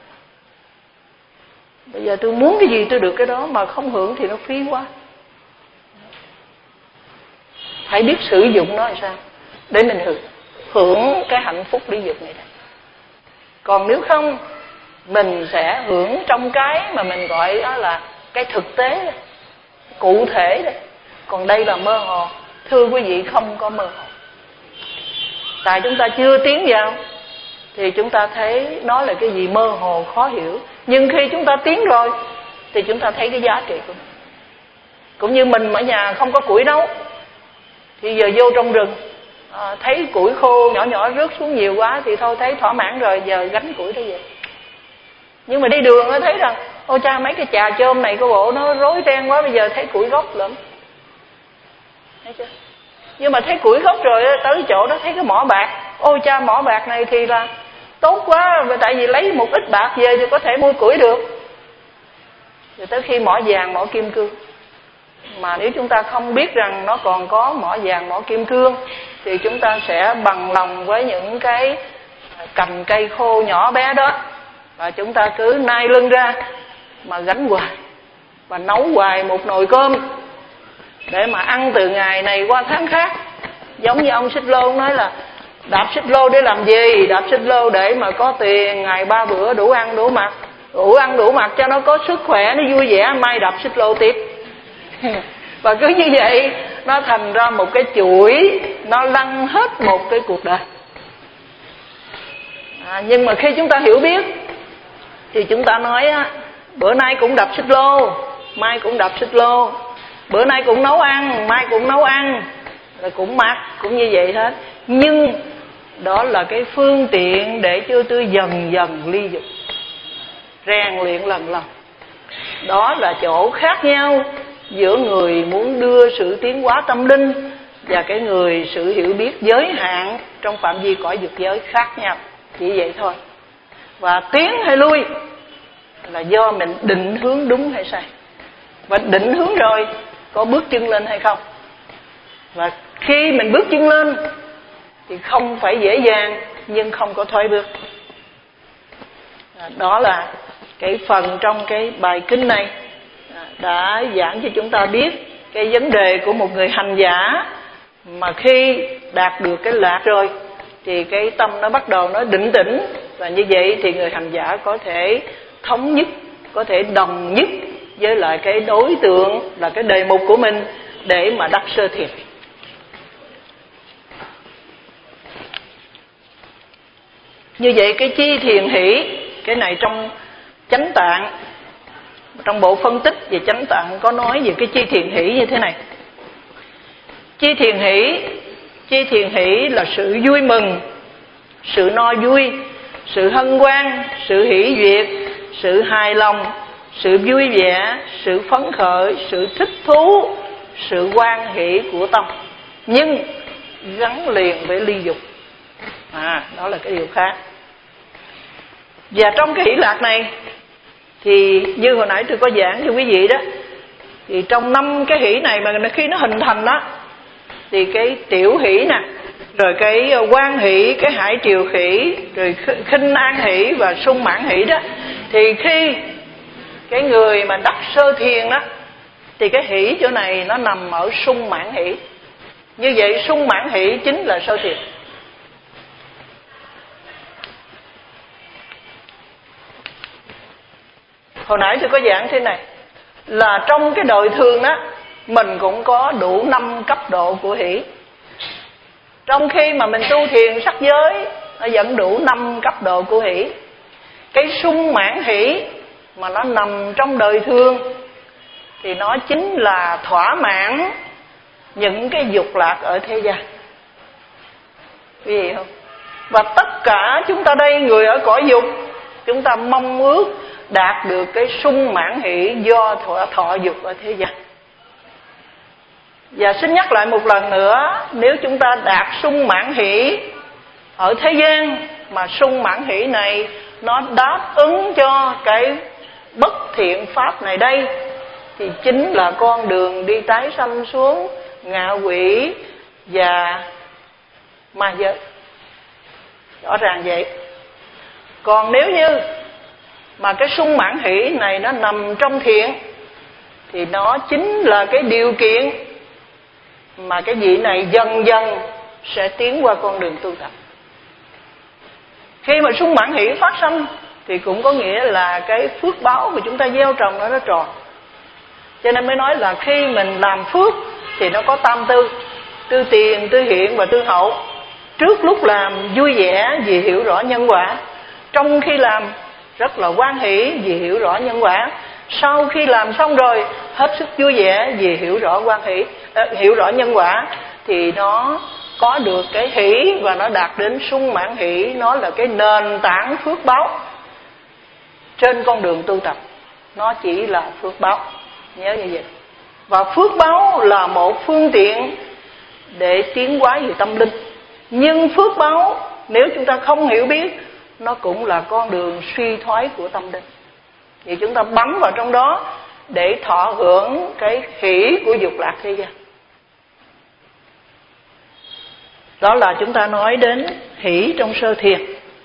bây giờ tôi muốn cái gì tôi được cái đó, mà không hưởng thì nó phí quá. phải biết sử dụng nó làm sao để mình hưởng, hưởng cái hạnh phúc ly dục này. Còn nếu không, mình sẽ hưởng trong cái mà mình gọi đó là cái thực tế đó, cụ thể đó. Còn đây là mơ hồ. Thưa quý vị, không có mơ hồ. Tại chúng ta chưa tiến vào thì chúng ta thấy nó là cái gì mơ hồ khó hiểu. Nhưng khi chúng ta tiến rồi thì chúng ta thấy cái giá trị của nó. Cũng như mình ở nhà không có củi nấu, thì giờ vô trong rừng à, thấy củi khô nhỏ nhỏ rớt xuống nhiều quá thì thôi thấy thỏa mãn rồi, giờ gánh củi đó về. Nhưng mà đi đường nó thấy rằng ôi cha, mấy cái chà chôm này có bộ nó rối ren quá, bây giờ thấy củi gốc lắm, thấy chưa? Nhưng mà thấy củi gốc rồi tới chỗ đó thấy cái mỏ bạc, ôi cha, mỏ bạc này thì là tốt quá, tại vì lấy một ít bạc về thì có thể mua củi được. Rồi tới khi mỏ vàng, mỏ kim cương, mà nếu chúng ta không biết rằng nó còn có mỏ vàng, mỏ kim cương thì chúng ta sẽ bằng lòng với những cái cành cây khô nhỏ bé đó, và chúng ta cứ nai lưng ra mà gánh hoài và nấu hoài một nồi cơm để mà ăn từ ngày này qua tháng khác. Giống như ông Xích Lô nói là đạp xích lô để làm gì? Đạp xích lô để mà có tiền, ngày ba bữa đủ ăn đủ mặc, đủ ăn đủ mặc cho nó có sức khỏe, nó vui vẻ, mai đạp xích lô tiếp. Và cứ như vậy nó thành ra một cái chuỗi, nó lăn hết một cái cuộc đời. À, nhưng mà khi chúng ta hiểu biết thì chúng ta nói á, bữa nay cũng đạp xích lô, mai cũng đạp xích lô, bữa nay cũng nấu ăn, mai cũng nấu ăn, rồi cũng mặc, cũng như vậy hết. Nhưng đó là cái phương tiện để cho tôi dần dần ly dục, rèn luyện lần lần. Đó là chỗ khác nhau giữa người muốn đưa sự tiến hóa tâm linh và cái người sự hiểu biết giới hạn trong phạm vi cõi dục giới khác nhau, chỉ vậy thôi. Và tiến hay lui là do mình định hướng đúng hay sai, và định hướng rồi có bước chân lên hay không. Và khi mình bước chân lên thì không phải dễ dàng, nhưng không có thoái bước. Đó là cái phần trong cái bài kinh này đã giảng cho chúng ta biết cái vấn đề của một người hành giả mà khi đạt được cái lạc rồi thì cái tâm nó bắt đầu nó định tĩnh, và như vậy thì người hành giả có thể thống nhất, có thể đồng nhất với lại cái đối tượng là cái đề mục của mình để mà đắc sơ thiền. Như vậy cái chi thiền hỷ, cái này trong chánh tạng, trong bộ phân tích về chánh tạng có nói về cái chi thiền hỷ như thế này. Chi thiền hỷ, chi thiền hỷ là sự vui mừng, sự no vui, sự hân hoan, sự hỷ duyệt, sự hài lòng, sự vui vẻ, sự phấn khởi, sự thích thú, sự hoan hỷ của tâm, nhưng gắn liền với ly dục. À, đó là cái điều khác. Và trong cái hỷ lạc này thì như hồi nãy tôi có giảng cho quý vị đó, thì trong năm cái hỷ này mà khi nó hình thành đó, thì cái tiểu hỷ nè, rồi cái quan hỷ, cái hải triều hỷ, rồi khinh an hỷ và sung mãn hỷ đó, thì khi cái người mà đắc sơ thiền đó thì cái hỷ chỗ này nó nằm ở sung mãn hỷ. Như vậy sung mãn hỷ chính là sơ thiền. Hồi nãy tôi có giảng thế này, là trong cái đời thường đó mình cũng có đủ năm cấp độ của hỷ. Trong khi mà mình tu thiền sắc giới, nó vẫn đủ năm cấp độ của hỷ. Cái sung mãn hỷ mà nó nằm trong đời thường thì nó chính là thỏa mãn những cái dục lạc ở thế gian, quý vị không? Và tất cả chúng ta đây, người ở cõi dục, chúng ta mong ước đạt được cái sung mãn hỷ do thọ, thọ dục ở thế gian. Và xin nhắc lại một lần nữa, nếu chúng ta đạt sung mãn hỷ ở thế gian, mà sung mãn hỷ này nó đáp ứng cho cái bất thiện pháp này đây, thì chính là con đường đi tái sanh xuống ngạ quỷ và ma giới. Rõ ràng vậy. Còn nếu như mà cái sung mãn hỷ này nó nằm trong thiện thì nó chính là cái điều kiện mà cái vị này dần dần sẽ tiến qua con đường tu tập. Khi mà sung mãn hỷ phát sanh thì cũng có nghĩa là cái phước báo mà chúng ta gieo trồng nó nó tròn. Cho nên mới nói là khi mình làm phước thì nó có tam tư: tư tiền, tư hiện và tư hậu. Trước lúc làm vui vẻ vì hiểu rõ nhân quả, trong khi làm rất là hoan hỷ vì hiểu rõ nhân quả, sau khi làm xong rồi hết sức vui vẻ vì hiểu rõ hoan hỷ, hiểu rõ nhân quả, thì nó có được cái hỷ và nó đạt đến sung mãn hỷ. Nó là cái nền tảng phước báo trên con đường tu tập. Nó chỉ là phước báo, nhớ như vậy. Và phước báo là một phương tiện để tiến hóa về tâm linh. Nhưng phước báo nếu chúng ta không hiểu biết, nó cũng là con đường suy thoái của tâm linh. Vì chúng ta bấm vào trong đó để thọ hưởng cái hỷ của dục lạc thế gian. Đó là chúng ta nói đến hỷ trong sơ thiền.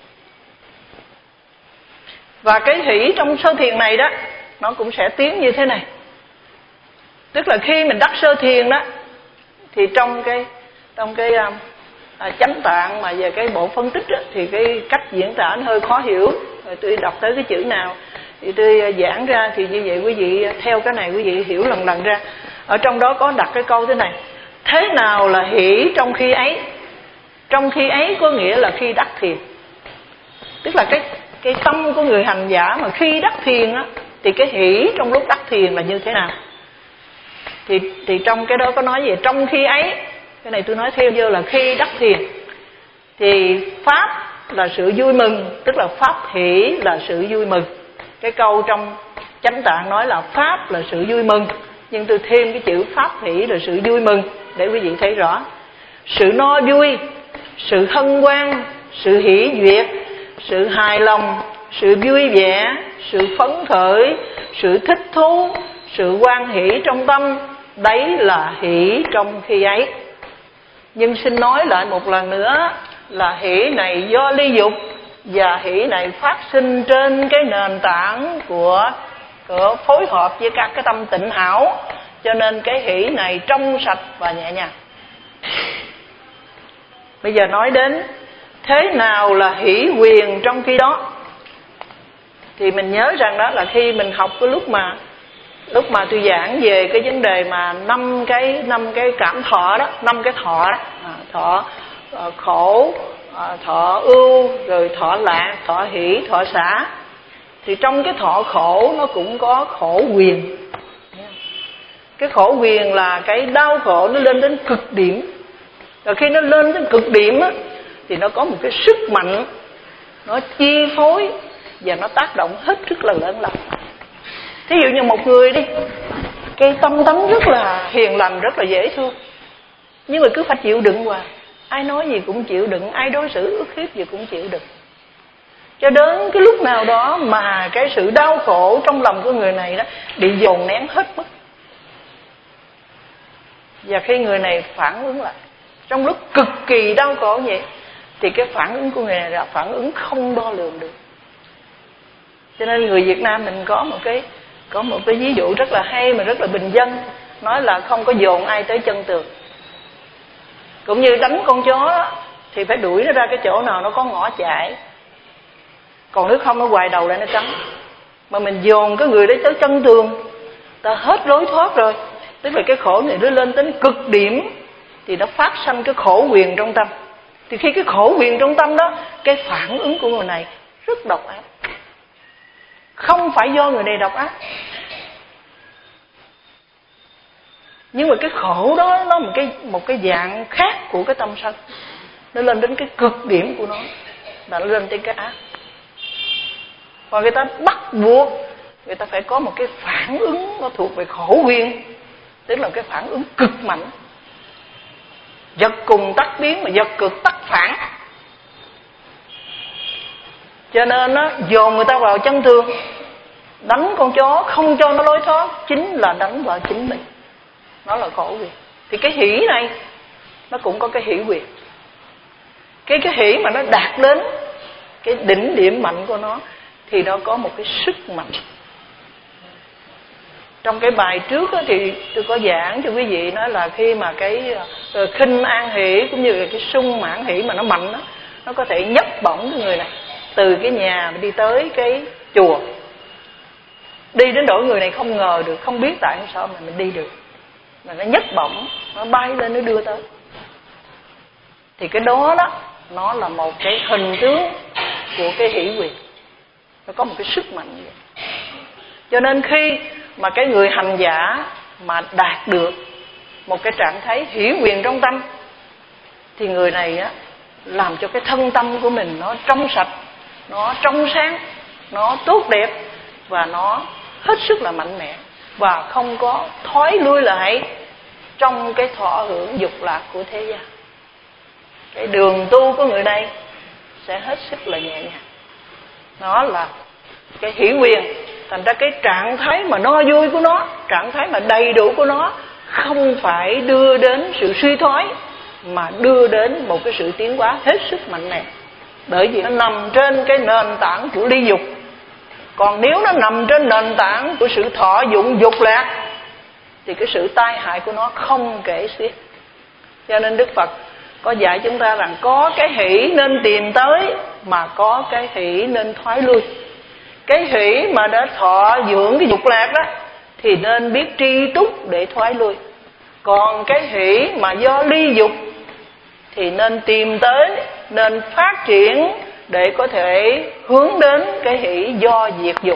Và cái hỷ trong sơ thiền này đó, nó cũng sẽ tiến như thế này. Tức là khi mình đắc sơ thiền đó, thì trong cái trong cái à, chánh tạng mà về cái bộ phân tích đó, thì cái cách diễn tả nó hơi khó hiểu. Rồi tôi đọc tới cái chữ nào thì tôi giảng ra, thì như vậy quý vị theo cái này quý vị hiểu lần lần ra. Ở trong đó có đặt cái câu thế này: thế nào là hỷ trong khi ấy? Trong khi ấy có nghĩa là khi đắc thiền. Tức là cái cái tâm của người hành giả mà khi đắc thiền á, thì cái hỷ trong lúc đắc thiền là như thế nào? Thì thì trong cái đó có nói về trong khi ấy. Cái này tôi nói theo vô là khi đắc thiền thì pháp là sự vui mừng, tức là pháp hỷ là sự vui mừng. Cái câu trong chánh tạng nói là pháp là sự vui mừng, nhưng tôi thêm cái chữ pháp hỷ là sự vui mừng để quý vị thấy rõ. Sự no vui, sự hân hoan, sự hỷ duyệt, sự hài lòng, sự vui vẻ, sự phấn khởi, sự thích thú, sự hoan hỷ trong tâm, đấy là hỷ trong khi ấy. Nhưng xin nói lại một lần nữa là hỷ này do ly dục, và hỷ này phát sinh trên cái nền tảng của, của phối hợp với các cái tâm tịnh hảo. Cho nên cái hỷ này trong sạch và nhẹ nhàng. Bây giờ nói đến thế nào là hỷ quyền trong khi đó. Thì mình nhớ rằng đó là khi mình học cái lúc mà lúc mà tôi giảng về cái vấn đề mà năm cái năm cái cảm thọ đó, năm cái thọ đó, à, thọ à, khổ, à, thọ ưu, rồi thọ lạc, thọ hỷ, thọ xả. Thì trong cái thọ khổ nó cũng có khổ quyền. Cái khổ quyền là cái đau khổ nó lên đến cực điểm. Rồi khi nó lên đến cực điểm á, thì nó có một cái sức mạnh, nó chi phối và nó tác động hết sức là lớn lao. Thí dụ như một người đi, cái tâm tánh rất là hiền lành, rất là dễ thương, nhưng mà cứ phải chịu đựng hoài. Ai nói gì cũng chịu đựng, ai đối xử ức hiếp gì cũng chịu đựng. Cho đến cái lúc nào đó mà cái sự đau khổ trong lòng của người này đó bị dồn nén hết mức. Và khi người này phản ứng lại trong lúc cực kỳ đau khổ vậy, thì cái phản ứng của người này là phản ứng không đo lường được. Cho nên người Việt Nam mình có một cái có một cái ví dụ rất là hay mà rất là bình dân, nói là không có dồn ai tới chân tường. Cũng như đánh con chó đó, thì phải đuổi nó ra cái chỗ nào nó có ngõ chạy, còn nếu không nó hoài đầu lại nó cắn. Mà mình dồn cái người đấy tới chân tường, ta hết lối thoát rồi. Tức là cái khổ này nó lên đến cực điểm, thì nó phát sanh cái khổ quyền trong tâm. Thì khi cái khổ quyền trong tâm đó, cái phản ứng của người này rất độc ác. Không phải do người này độc ác, nhưng mà cái khổ đó nó một cái một cái dạng khác của cái tâm sân. Nó lên đến cái cực điểm của nó, là nó lên đến cái ác. Và người ta bắt buộc người ta phải có một cái phản ứng nó thuộc về khổ quyền, tức là cái phản ứng cực mạnh. Vật cùng tắc biến mà vật cực tắc phản. Cho nên nó dồn người ta vào chân tường, đánh con chó không cho nó lối thoát, chính là đánh vào chính mình. Nó là khổ quyền. Thì cái hỷ này nó cũng có cái hỷ quyền. Cái cái hỷ mà nó đạt đến cái đỉnh điểm mạnh của nó, thì nó có một cái sức mạnh. Trong cái bài trước á, thì tôi có giảng cho quý vị nói là khi mà cái uh, khinh an hỷ cũng như là cái sung mãn hỷ mà nó mạnh á, nó có thể nhấc bổng cái người này từ cái nhà đi tới cái chùa, đi đến đổi người này không ngờ được, không biết tại sao mà mình đi được, mà nó nhấc bổng, nó bay lên, nó đưa tới. Thì cái đó đó nó là một cái hình tướng của cái hỷ quyền, nó có một cái sức mạnh như vậy. Cho nên khi mà cái người hành giả mà đạt được một cái trạng thái hỷ quyền trong tâm, thì người này á làm cho cái thân tâm của mình nó trong sạch, nó trong sáng, nó tốt đẹp, và nó hết sức là mạnh mẽ, và không có thoái lui lại trong cái thọ hưởng dục lạc của thế gian. Cái đường tu của người này sẽ hết sức là nhẹ nhàng. Nó là cái hỷ quyền. Thành ra cái trạng thái mà no vui của nó, trạng thái mà đầy đủ của nó không phải đưa đến sự suy thoái, mà đưa đến một cái sự tiến hóa hết sức mạnh mẽ. Bởi vì nó nằm trên cái nền tảng của ly dục. Còn nếu nó nằm trên nền tảng của sự thọ dụng dục lạc thì cái sự tai hại của nó không kể xiết. Cho nên Đức Phật có dạy chúng ta rằng có cái hỷ nên tìm tới, mà có cái hỷ nên thoái lui. Cái hỷ mà đã thọ dưỡng cái dục lạc đó thì nên biết tri túc để thoái lui. Còn cái hỷ mà do ly dục thì nên tìm tới, nên phát triển để có thể hướng đến cái hỷ do diệt dục.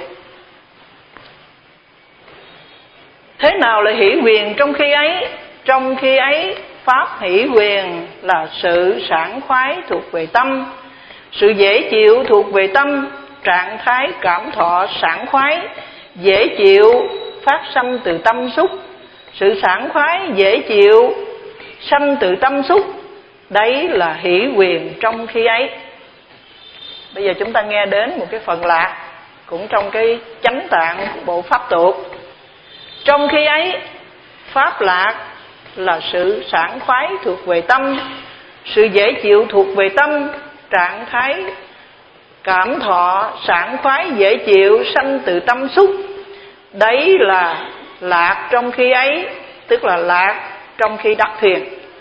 Thế nào là hỷ quyền trong khi ấy? Trong khi ấy, pháp hỷ quyền là sự sảng khoái thuộc về tâm, sự dễ chịu thuộc về tâm, trạng thái cảm thọ sảng khoái, dễ chịu phát sanh từ tâm xúc. Sự sảng khoái, dễ chịu sanh từ tâm xúc, đấy là hỷ quyền trong khi ấy. Bây giờ chúng ta nghe đến một cái phần lạc, cũng trong cái chánh tạng của bộ pháp tuộc. Trong khi ấy, pháp lạc là sự sảng khoái thuộc về tâm, sự dễ chịu thuộc về tâm, trạng thái cảm thọ sảng khoái dễ chịu sanh từ tâm xúc, đấy là lạc trong khi ấy, tức là lạc trong khi đắc thiền.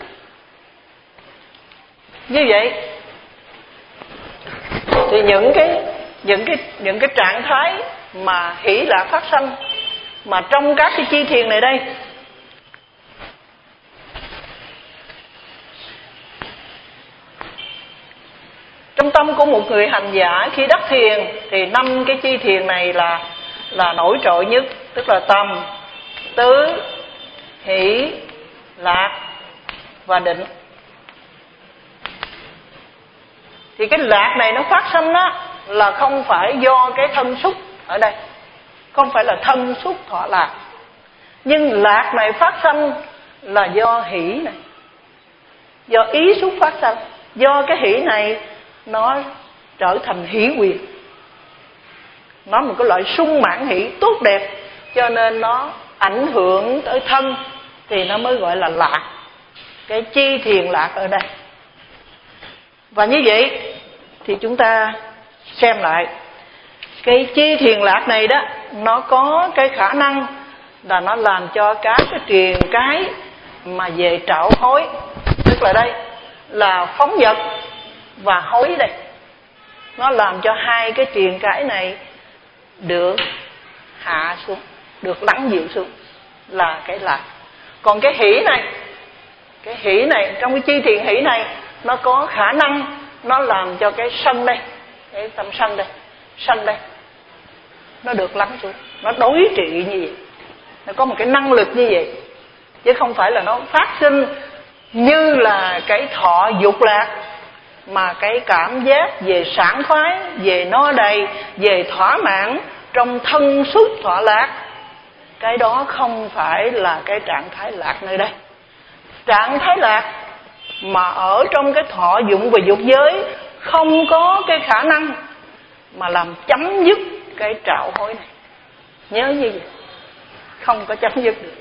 Như vậy thì những cái những cái những cái trạng thái mà hỷ lạc phát sanh mà trong các cái chi thiền này đây, trong tâm của một người hành giả khi đắc thiền thì năm cái chi thiền này là là nổi trội nhất, tức là tầm, tứ, hỷ, lạc và định. Thì cái lạc này nó phát sanh á là không phải do cái thân xúc ở đây, không phải là thân xúc thọ lạc, nhưng lạc này phát sanh là do hỷ này, do ý xúc phát sanh. Do cái hỷ này nó trở thành hỷ quyền, nó một cái loại sung mãn hỷ tốt đẹp, cho nên nó ảnh hưởng tới thân thì nó mới gọi là lạc, cái chi thiền lạc ở đây. Và như vậy thì chúng ta xem lại cái chi thiền lạc này đó, nó có cái khả năng là nó làm cho các cái triền cái mà về trạo hối, tức là đây là phóng dật và hối đây, nó làm cho hai cái triền cái này được hạ xuống, được lắng dịu xuống, là cái lạc. Còn cái hỷ này, cái hỷ này trong cái chi thiền hỷ này, nó có khả năng nó làm cho cái sân đây, cái tâm sân đây, sân đây, nó được lắng xuống, nó đối trị như vậy, nó có một cái năng lực như vậy, chứ không phải là nó phát sinh như là cái thọ dục lạc, mà cái cảm giác về sảng khoái, về no đầy, về thỏa mãn trong thân xúc thọ lạc, cái đó không phải là cái trạng thái lạc nơi đây. Trạng thái lạc mà ở trong cái thọ dụng và dục giới không có cái khả năng mà làm chấm dứt cái trạo hối này. Nhớ như vậy, không có chấm dứt được.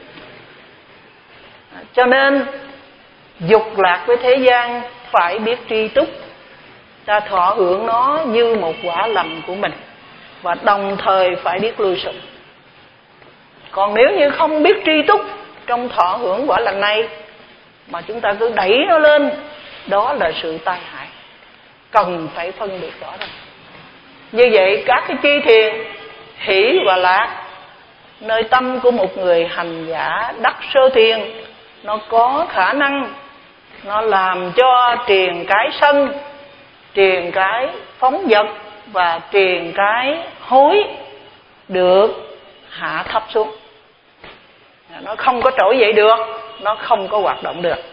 Cho nên dục lạc với thế gian phải biết tri túc, ta thọ hưởng nó như một quả lành của mình, và đồng thời phải biết lui sụp. Còn nếu như không biết tri túc trong thọ hưởng quả lành này mà chúng ta cứ đẩy nó lên, đó là sự tai hại, cần phải phân biệt rõ ràng. Như vậy các cái chi thiền hỷ và lạc nơi tâm của một người hành giả đắc sơ thiền, nó có khả năng nó làm cho triền cái sân, triền cái phóng dật và triền cái hối được hạ thấp xuống. Nó không có trỗi dậy được, nó không có hoạt động được.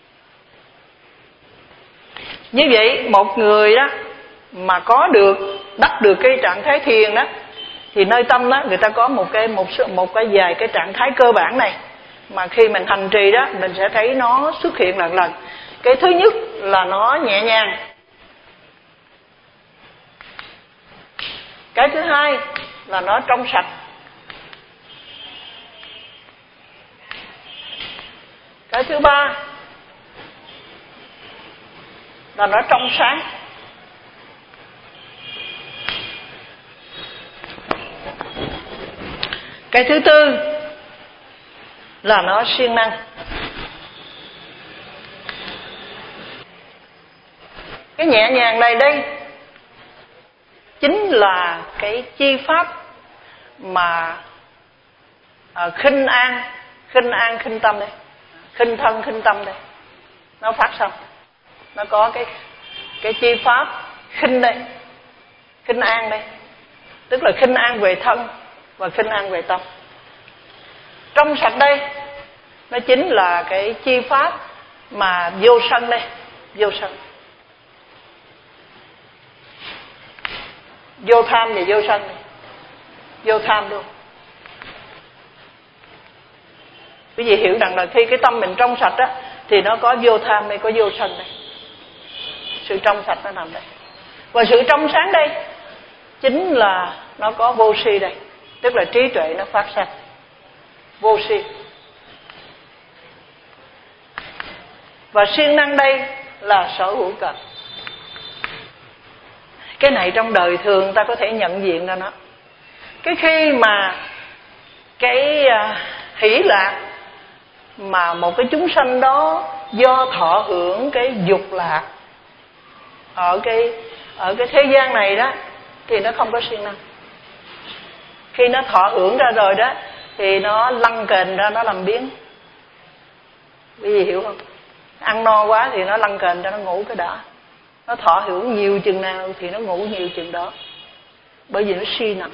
Như vậy một người đó mà có được đắc được cái trạng thái thiền đó, thì nơi tâm đó người ta có một cái một một cái vài cái trạng thái cơ bản này mà khi mình hành trì đó mình sẽ thấy nó xuất hiện lần lần. Cái thứ nhất là nó nhẹ nhàng. Cái thứ hai là nó trong sạch. Cái thứ ba là nó trong sáng. Cái thứ tư là nó siêng năng. Cái nhẹ nhàng này đây chính là cái chi pháp mà à, khinh an, khinh an khinh tâm đây, khinh thân khinh tâm đây, nó phát sinh. Nó có cái cái chi pháp khinh đây, khinh an đây, tức là khinh an về thân và khinh an về tâm. Trong sạch đây nó chính là cái chi pháp mà vô sân đây, vô sân, vô tham và vô sân, vô tham luôn. Quý vị hiểu rằng là khi cái tâm mình trong sạch á thì nó có vô tham đây, có vô sân đây. Sự trong sạch nó nằm đây. Và sự trong sáng đây chính là nó có vô si đây, tức là trí tuệ nó phát sinh. Vô si. Và siêng năng đây là sở hữu cần. Cái này trong đời thường ta có thể nhận diện ra nó. Cái khi mà cái hỷ lạc mà một cái chúng sanh đó do thọ hưởng cái dục lạc ở cái ở cái thế gian này đó thì nó không có siêng năng. Khi nó thọ hưởng ra rồi đó thì nó lăn kềnh ra, nó làm biếng. Quý vị hiểu không? Ăn no quá thì nó lăn kềnh ra, nó ngủ cái đã. Nó thọ hưởng nhiều chừng nào thì nó ngủ nhiều chừng đó. Bởi vì nó si nặng,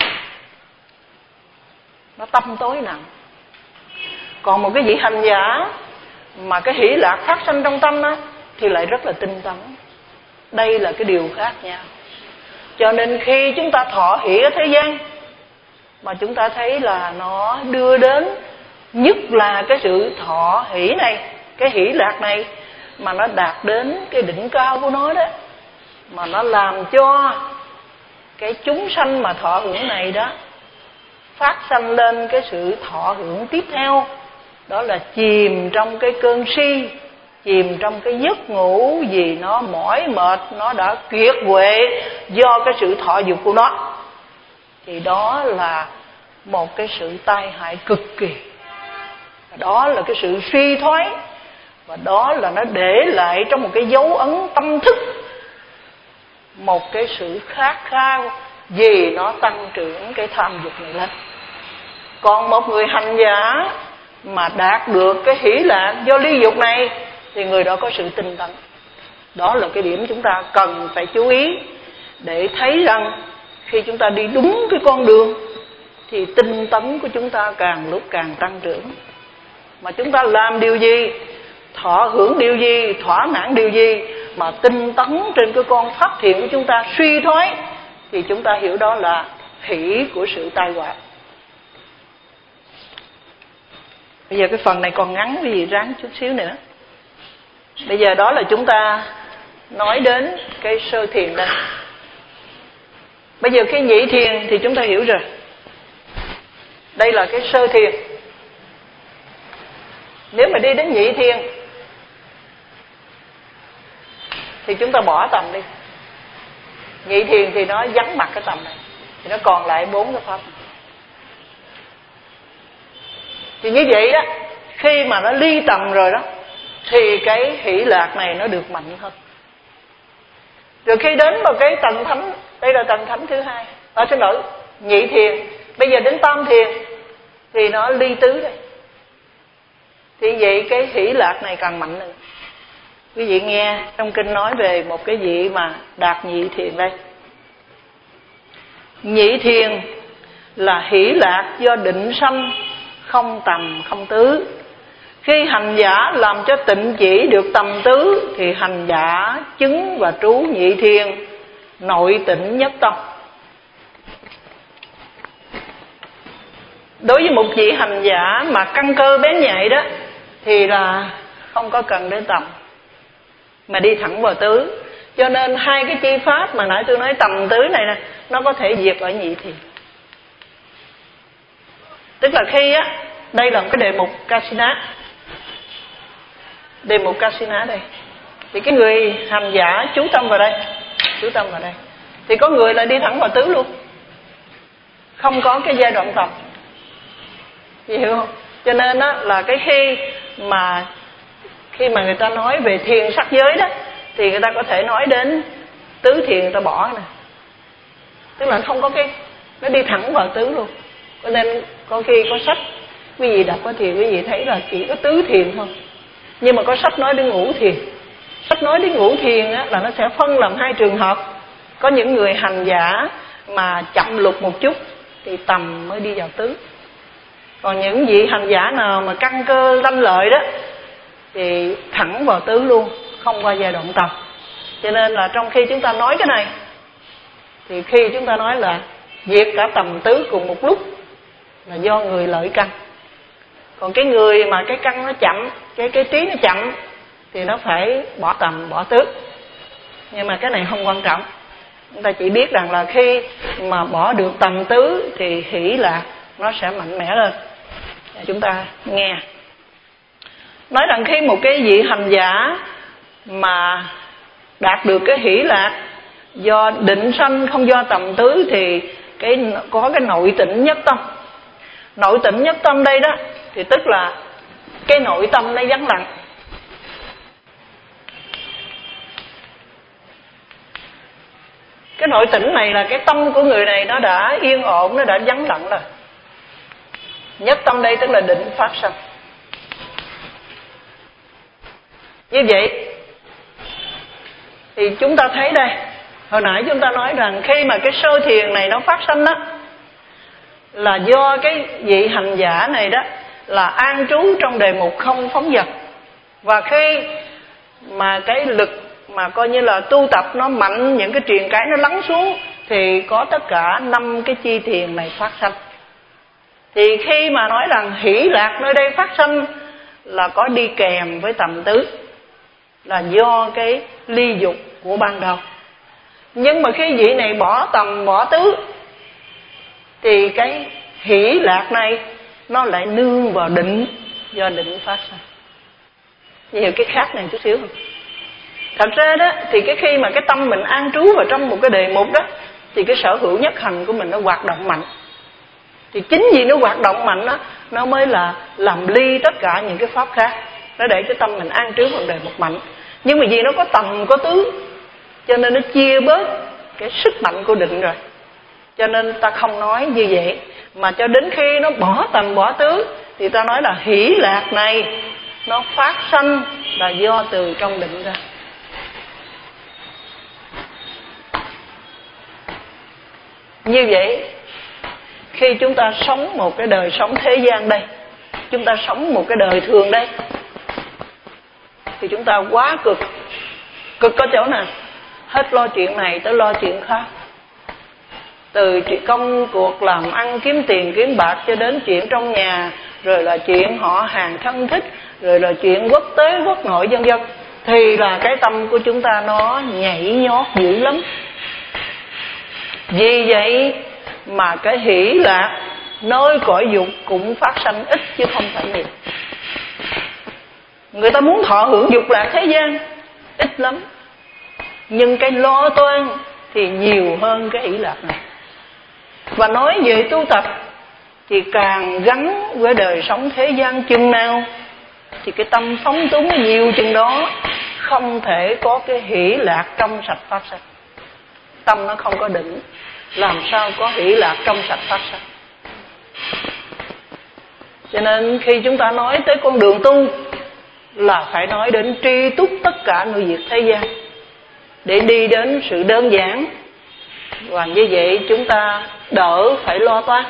nó tâm tối nặng. Còn một cái vị hành giả mà cái hỷ lạc phát sinh trong tâm á thì lại rất là tinh tấn. Đây là cái điều khác nhau. Cho nên khi chúng ta thọ hỷ ở thế gian mà chúng ta thấy là nó đưa đến, nhất là cái sự thọ hỷ này, cái hỷ lạc này mà nó đạt đến cái đỉnh cao của nó đó, mà nó làm cho cái chúng sanh mà thọ hưởng này đó phát sanh lên cái sự thọ hưởng tiếp theo, đó là chìm trong cái cơn si, chìm trong cái giấc ngủ vì nó mỏi mệt, nó đã kiệt quệ do cái sự thọ dục của nó. Thì đó là một cái sự tai hại cực kỳ. Đó là cái sự suy thoái. Và đó là nó để lại trong một cái dấu ấn tâm thức một cái sự khát khao vì nó tăng trưởng cái tham dục này lên. Còn một người hành giả mà đạt được cái hỷ lạc do ly dục này thì người đó có sự tinh tấn. Đó là cái điểm chúng ta cần phải chú ý để thấy rằng khi chúng ta đi đúng cái con đường thì tinh tấn của chúng ta càng lúc càng tăng trưởng. Mà chúng ta làm điều gì, thọ hưởng điều gì, thỏa mãn điều gì mà tinh tấn trên cái con pháp thiện của chúng ta suy thoái thì chúng ta hiểu đó là hỷ của sự tai họa. Bây giờ cái phần này còn ngắn, cái gì ráng chút xíu nữa. Bây giờ đó là chúng ta nói đến cái sơ thiền đây. Bây giờ cái nhị thiền thì chúng ta hiểu rồi. Đây là cái sơ thiền. Nếu mà đi đến nhị thiền thì chúng ta bỏ tầm đi. Nhị thiền thì nó vắng mặt cái tầm này, thì nó còn lại bốn cái pháp này. Thì như vậy đó, khi mà nó ly tầm rồi đó, thì cái hỷ lạc này nó được mạnh hơn. Rồi khi đến vào cái tầng thánh, đây là tầng thánh thứ hai, ở xin lỗi, nhị thiền, bây giờ đến tam thiền thì nó ly tứ đây. Thì vậy cái hỷ lạc này càng mạnh hơn. Quý vị nghe trong kinh nói về một cái vị mà đạt nhị thiền đây. Nhị thiền là hỷ lạc do định sanh, không tầm không tứ. Khi hành giả làm cho tịnh chỉ được tầm tứ, thì hành giả chứng và trú nhị thiền, nội tịnh nhất tâm. Đối với một vị hành giả mà căn cơ bén nhạy đó, thì là không có cần đến tầm, mà đi thẳng vào tứ. Cho nên hai cái chi pháp mà nãy tôi nói tầm tứ này nè, nó có thể diệt ở nhị thiền. Tức là khi á, đây là một cái đề mục Kasina, đề mục Kasina đây, thì cái người hành giả chú tâm vào đây, chú tâm vào đây, thì có người là đi thẳng vào tứ luôn, không có cái giai đoạn tập. Chị hiểu không? Cho nên á, là cái khi mà khi mà người ta nói về thiền sắc giới đó, thì người ta có thể nói đến tứ thiền, người ta bỏ nè, tức là không có cái, nó đi thẳng vào tứ luôn. Cho nên có khi có sách quý vị đọc thì quý vị thấy là chỉ có tứ thiền thôi, nhưng mà có sách nói đến ngũ thiền. Sách nói đến ngũ thiền á, là nó sẽ phân làm hai trường hợp. Có những người hành giả mà chậm lục một chút thì tầm mới đi vào tứ. Còn những vị hành giả nào mà căn cơ lanh lợi đó thì thẳng vào tứ luôn, không qua giai đoạn tầm. Cho nên là trong khi chúng ta nói cái này, thì khi chúng ta nói là diệt cả tầm tứ cùng một lúc là do người lợi căn. Còn cái người mà cái căn nó chậm, cái cái trí nó chậm, thì nó phải bỏ tầm bỏ tứ. Nhưng mà cái này không quan trọng. Chúng ta chỉ biết rằng là khi mà bỏ được tầm tứ thì hỷ lạc nó sẽ mạnh mẽ lên. Chúng ta nghe nói rằng khi một cái vị hành giả mà đạt được cái hỷ lạc do định sanh, không do tầm tứ, thì cái có cái nội tịnh nhất tâm. Nội tịnh nhất tâm đây đó thì tức là cái nội tâm nó vắng lặng. Cái nội tĩnh này là cái tâm của người này nó đã yên ổn, nó đã vắng lặng rồi. Nhất tâm đây tức là định phát sanh. Như vậy thì chúng ta thấy đây, hồi nãy chúng ta nói rằng khi mà cái sơ thiền này nó phát sanh đó, là do cái vị hành giả này đó là an trú trong đề mục không phóng dật. Và khi mà cái lực mà coi như là tu tập nó mạnh, những cái truyền cái nó lắng xuống, thì có tất cả năm cái chi thiền này phát sanh. Thì khi mà nói rằng hỷ lạc nơi đây phát sanh là có đi kèm với tầm tứ, là do cái ly dục của ban đầu. Nhưng mà khi vị này bỏ tầm bỏ tứ thì cái hỷ lạc này nó lại nương vào định, do định phát sanh. Nhiều cái khác này chút xíu không? Thật ra đó thì cái khi mà cái tâm mình an trú vào trong một cái đề mục đó, thì cái sở hữu nhất hành của mình nó hoạt động mạnh. Thì chính vì nó hoạt động mạnh đó, nó mới là làm ly tất cả những cái pháp khác. Nó để cho tâm mình an trú vào đề mục mạnh. Nhưng mà vì nó có tầm có tứ, cho nên nó chia bớt cái sức mạnh của định rồi. Cho nên ta không nói như vậy, mà cho đến khi nó bỏ tầm bỏ tứ thì ta nói là hỷ lạc này nó phát sanh là do từ trong định ra. Như vậy khi chúng ta sống một cái đời sống thế gian đây, chúng ta sống một cái đời thường đây, thì chúng ta quá cực. Cực có chỗ nào? Hết lo chuyện này tới lo chuyện khác. Từ chuyện công cuộc làm ăn kiếm tiền kiếm bạc cho đến chuyện trong nhà, rồi là chuyện họ hàng thân thích, rồi là chuyện quốc tế quốc nội vân vân. Thì là cái tâm của chúng ta nó nhảy nhót dữ lắm. Vì vậy mà cái hỷ lạc nơi cõi dục cũng phát sanh ít chứ không phải nhiều. Người ta muốn thọ hưởng dục lạc thế gian ít lắm, nhưng cái lo toan thì nhiều hơn cái hỷ lạc này. Và nói về tu tập thì càng gắn với đời sống thế gian chừng nào thì cái tâm phóng túng nhiều chừng đó, không thể có cái hỷ lạc trong sạch phát sinh. Tâm nó không có định, làm sao có hỷ lạc trong sạch phát sinh. Cho nên khi chúng ta nói tới con đường tu là phải nói đến tri túc tất cả nội việc thế gian, để đi đến sự đơn giản. Và như vậy chúng ta đỡ phải lo toan,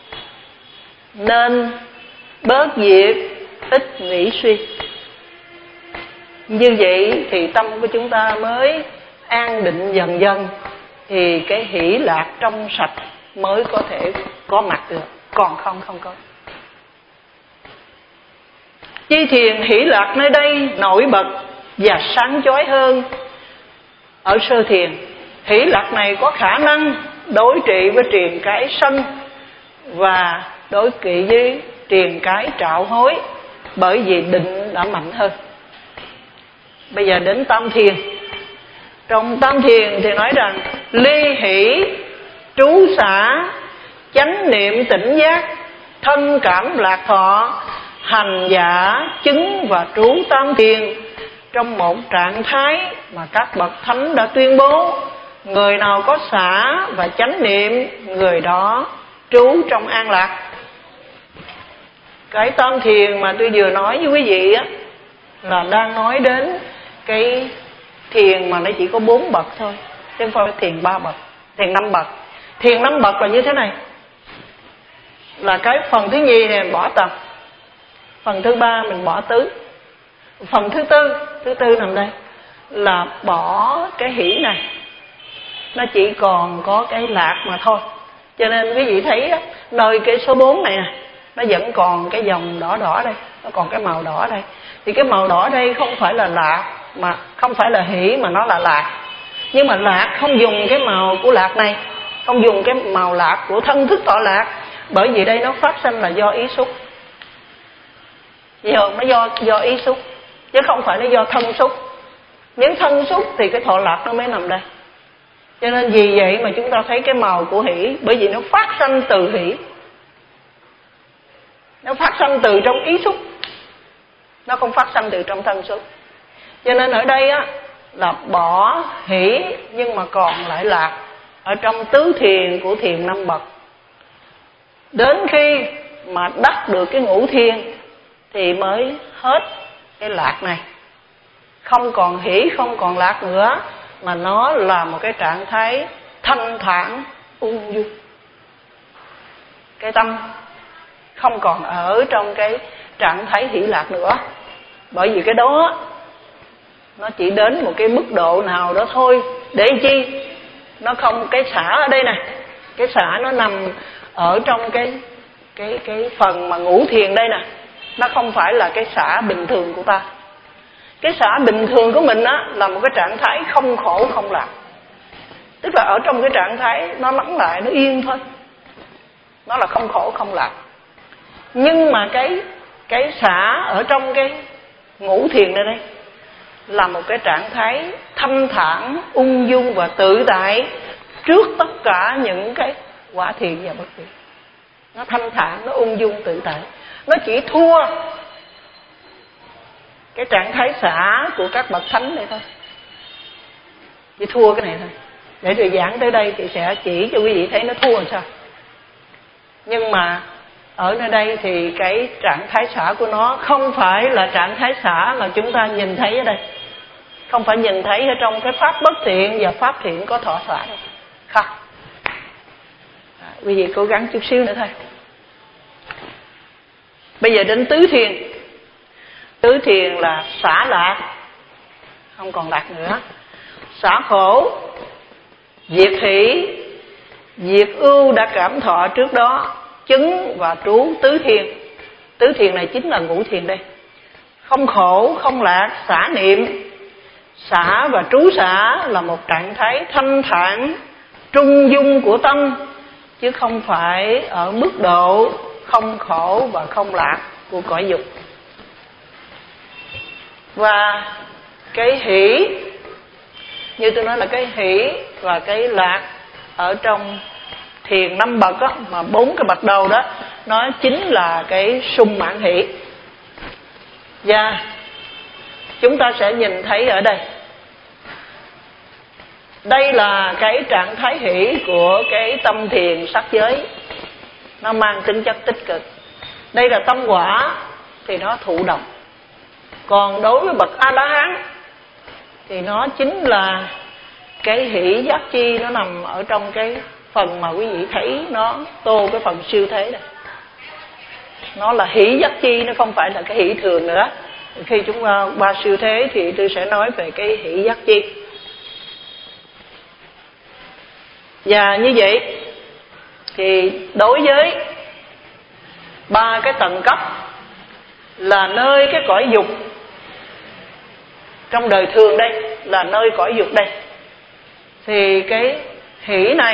nên bớt việc, ít nghĩ suy. Như vậy thì tâm của chúng ta mới an định dần dần, thì cái hỷ lạc trong sạch mới có thể có mặt được, còn không không có. Chi thiền hỷ lạc nơi đây nổi bật và sáng chói hơn ở sơ thiền. Hỷ lạc này có khả năng đối trị với triền cái sân và đối kỵ với triền cái trạo hối, bởi vì định đã mạnh hơn. Bây giờ đến tam thiền. Trong tam thiền thì nói rằng ly hỷ, trú xả, chánh niệm tỉnh giác, thân cảm lạc thọ, hành giả chứng và trú tam thiền trong một trạng thái mà các bậc thánh đã tuyên bố: người nào có xả và chánh niệm, người đó trú trong an lạc. Cái tam thiền mà tôi vừa nói với quý vị á, là đang nói đến cái thiền mà nó chỉ có bốn bậc thôi, chứ không phải thiền ba bậc, thiền năm bậc. Thiền năm bậc là như thế này: là cái phần thứ nhì thì mình bỏ tầng, phần thứ ba mình bỏ tứ, phần thứ tư, thứ tư nằm đây là bỏ cái hỷ này, nó chỉ còn có cái lạc mà thôi. Cho nên quý vị thấy á, nơi cái số bốn này nè, nó vẫn còn cái dòng đỏ đỏ đây, nó còn cái màu đỏ đây. Thì cái màu đỏ đây không phải là lạc, mà không phải là hỷ, mà nó là lạc. Nhưng mà lạc không dùng cái màu của lạc này, không dùng cái màu lạc của thân thức tọa lạc, bởi vì đây nó phát sinh là do ý xúc. Giờ nó do do ý xúc, chứ không phải nó do thân xúc. Nếu thân xúc thì cái thọ lạc nó mới nằm đây. Cho nên vì vậy mà chúng ta thấy cái màu của hỷ, bởi vì nó phát sinh từ hỷ, nó phát sinh từ trong ý xúc, nó không phát sinh từ trong thân xúc. Cho nên ở đây á là bỏ hỷ nhưng mà còn lại lạc ở trong tứ thiền của thiền năm bậc. Đến khi mà đắc được cái ngũ thiền thì mới hết cái lạc này, không còn hỷ, không còn lạc nữa, mà nó là một cái trạng thái thanh thản ung dung. Cái tâm không còn ở trong cái trạng thái hỷ lạc nữa, bởi vì cái đó nó chỉ đến một cái mức độ nào đó thôi. Để chi? Nó không, cái xả ở đây nè, cái xả nó nằm ở trong cái cái cái phần mà ngũ thiền đây nè, nó không phải là cái xả bình thường của ta. Cái xả bình thường của mình á là một cái trạng thái không khổ không lạc, tức là ở trong cái trạng thái nó lắng lại, nó yên thôi, nó là không khổ không lạc. Nhưng mà cái cái xả ở trong cái ngũ thiền này đây là một cái trạng thái thanh thản, ung dung và tự tại trước tất cả những cái quả thiền và bất thiền. Nó thanh thản, nó ung dung tự tại, nó chỉ thua cái trạng thái xả của các bậc thánh này thôi, chỉ thua cái này thôi. Để rồi giảng tới đây thì sẽ chỉ cho quý vị thấy nó thua làm sao. Nhưng mà ở nơi đây thì cái trạng thái xả của nó không phải là trạng thái xả mà chúng ta nhìn thấy ở đây, không phải nhìn thấy ở trong cái pháp bất thiện và pháp thiện có thọ xả đâu. Không. À, quý vị cố gắng chút xíu nữa thôi. Bây giờ đến tứ thiền. Tứ thiền là xả lạc, không còn lạc nữa. Xả khổ, diệt hỷ, diệt ưu đã cảm thọ trước đó, chứng và trú tứ thiền. Tứ thiền này chính là ngũ thiền đây. Không khổ, không lạc, xả niệm. Xả và trú xả là một trạng thái thanh thản, trung dung của tâm, chứ không phải ở mức độ không khổ và không lạc của cõi dục. Và cái hỷ, như tôi nói là cái hỷ và cái lạc ở trong thiền năm bậc á, mà bốn cái bậc đầu đó nó chính là cái sung mãn hỷ. Và chúng ta sẽ nhìn thấy ở đây, đây là cái trạng thái hỷ của cái tâm thiền sắc giới, nó mang tính chất tích cực. Đây là tâm quả thì nó thụ động. Còn đối với bậc A La Hán thì nó chính là cái hỷ giác chi, nó nằm ở trong cái phần mà quý vị thấy nó tô cái phần siêu thế này. Nó là hỷ giác chi, nó không phải là cái hỷ thường nữa. Khi chúng ta qua siêu thế thì tôi sẽ nói về cái hỷ giác chi. Và như vậy thì đối với ba cái tầng cấp là nơi cái cõi dục trong đời thường đây, là nơi cõi dục đây, thì cái hỷ này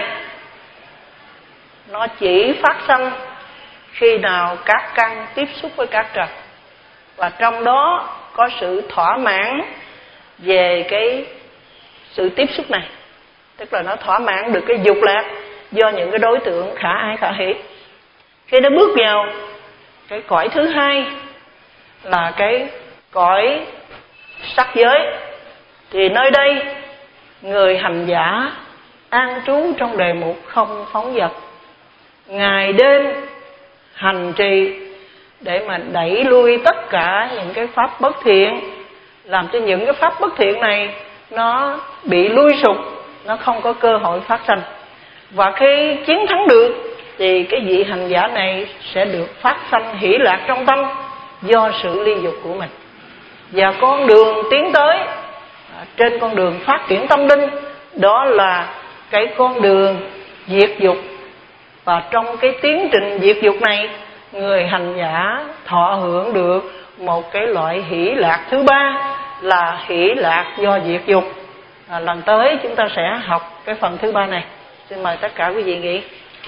nó chỉ phát sinh khi nào các căn tiếp xúc với các trần, và trong đó có sự thỏa mãn về cái sự tiếp xúc này, tức là nó thỏa mãn được cái dục lạc do những cái đối tượng khả ái khả hỷ. Khi nó bước vào cái cõi thứ hai là cái cõi sắc giới, thì nơi đây người hành giả an trú trong đề mục không phóng dật, ngày đêm hành trì để mà đẩy lui tất cả những cái pháp bất thiện, làm cho những cái pháp bất thiện này nó bị lui sụp, nó không có cơ hội phát sinh. Và khi chiến thắng được thì cái vị hành giả này sẽ được phát sinh hỷ lạc trong tâm do sự ly dục của mình. Và con đường tiến tới trên con đường phát triển tâm linh, đó là cái con đường diệt dục. Và trong cái tiến trình diệt dục này, người hành giả thọ hưởng được một cái loại hỷ lạc thứ ba là hỷ lạc do diệt dục. À, lần tới chúng ta sẽ học cái phần thứ ba này. Xin mời tất cả quý vị nghĩ.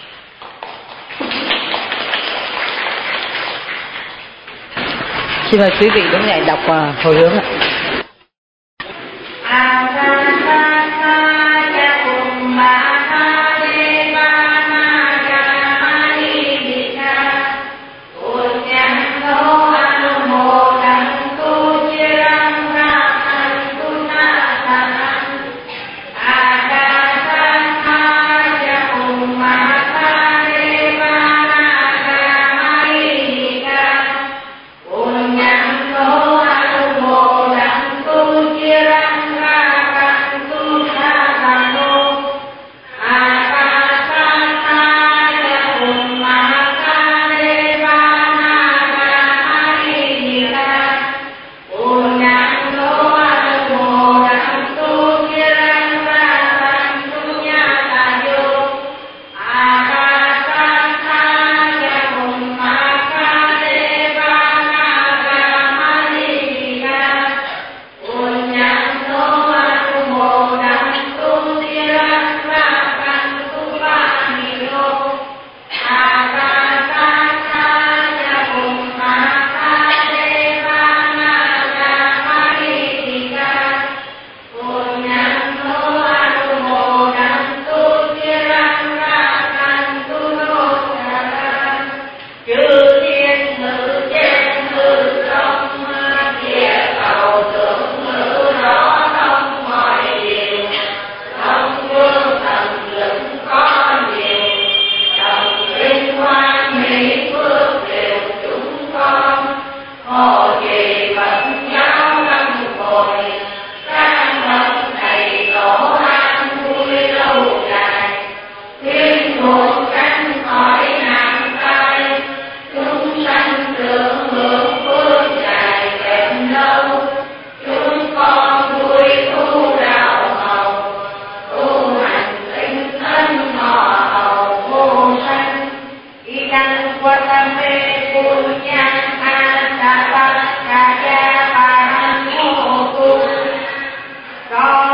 Xin mời quý vị đến ngày đọc uh, hồi hướng ạ. God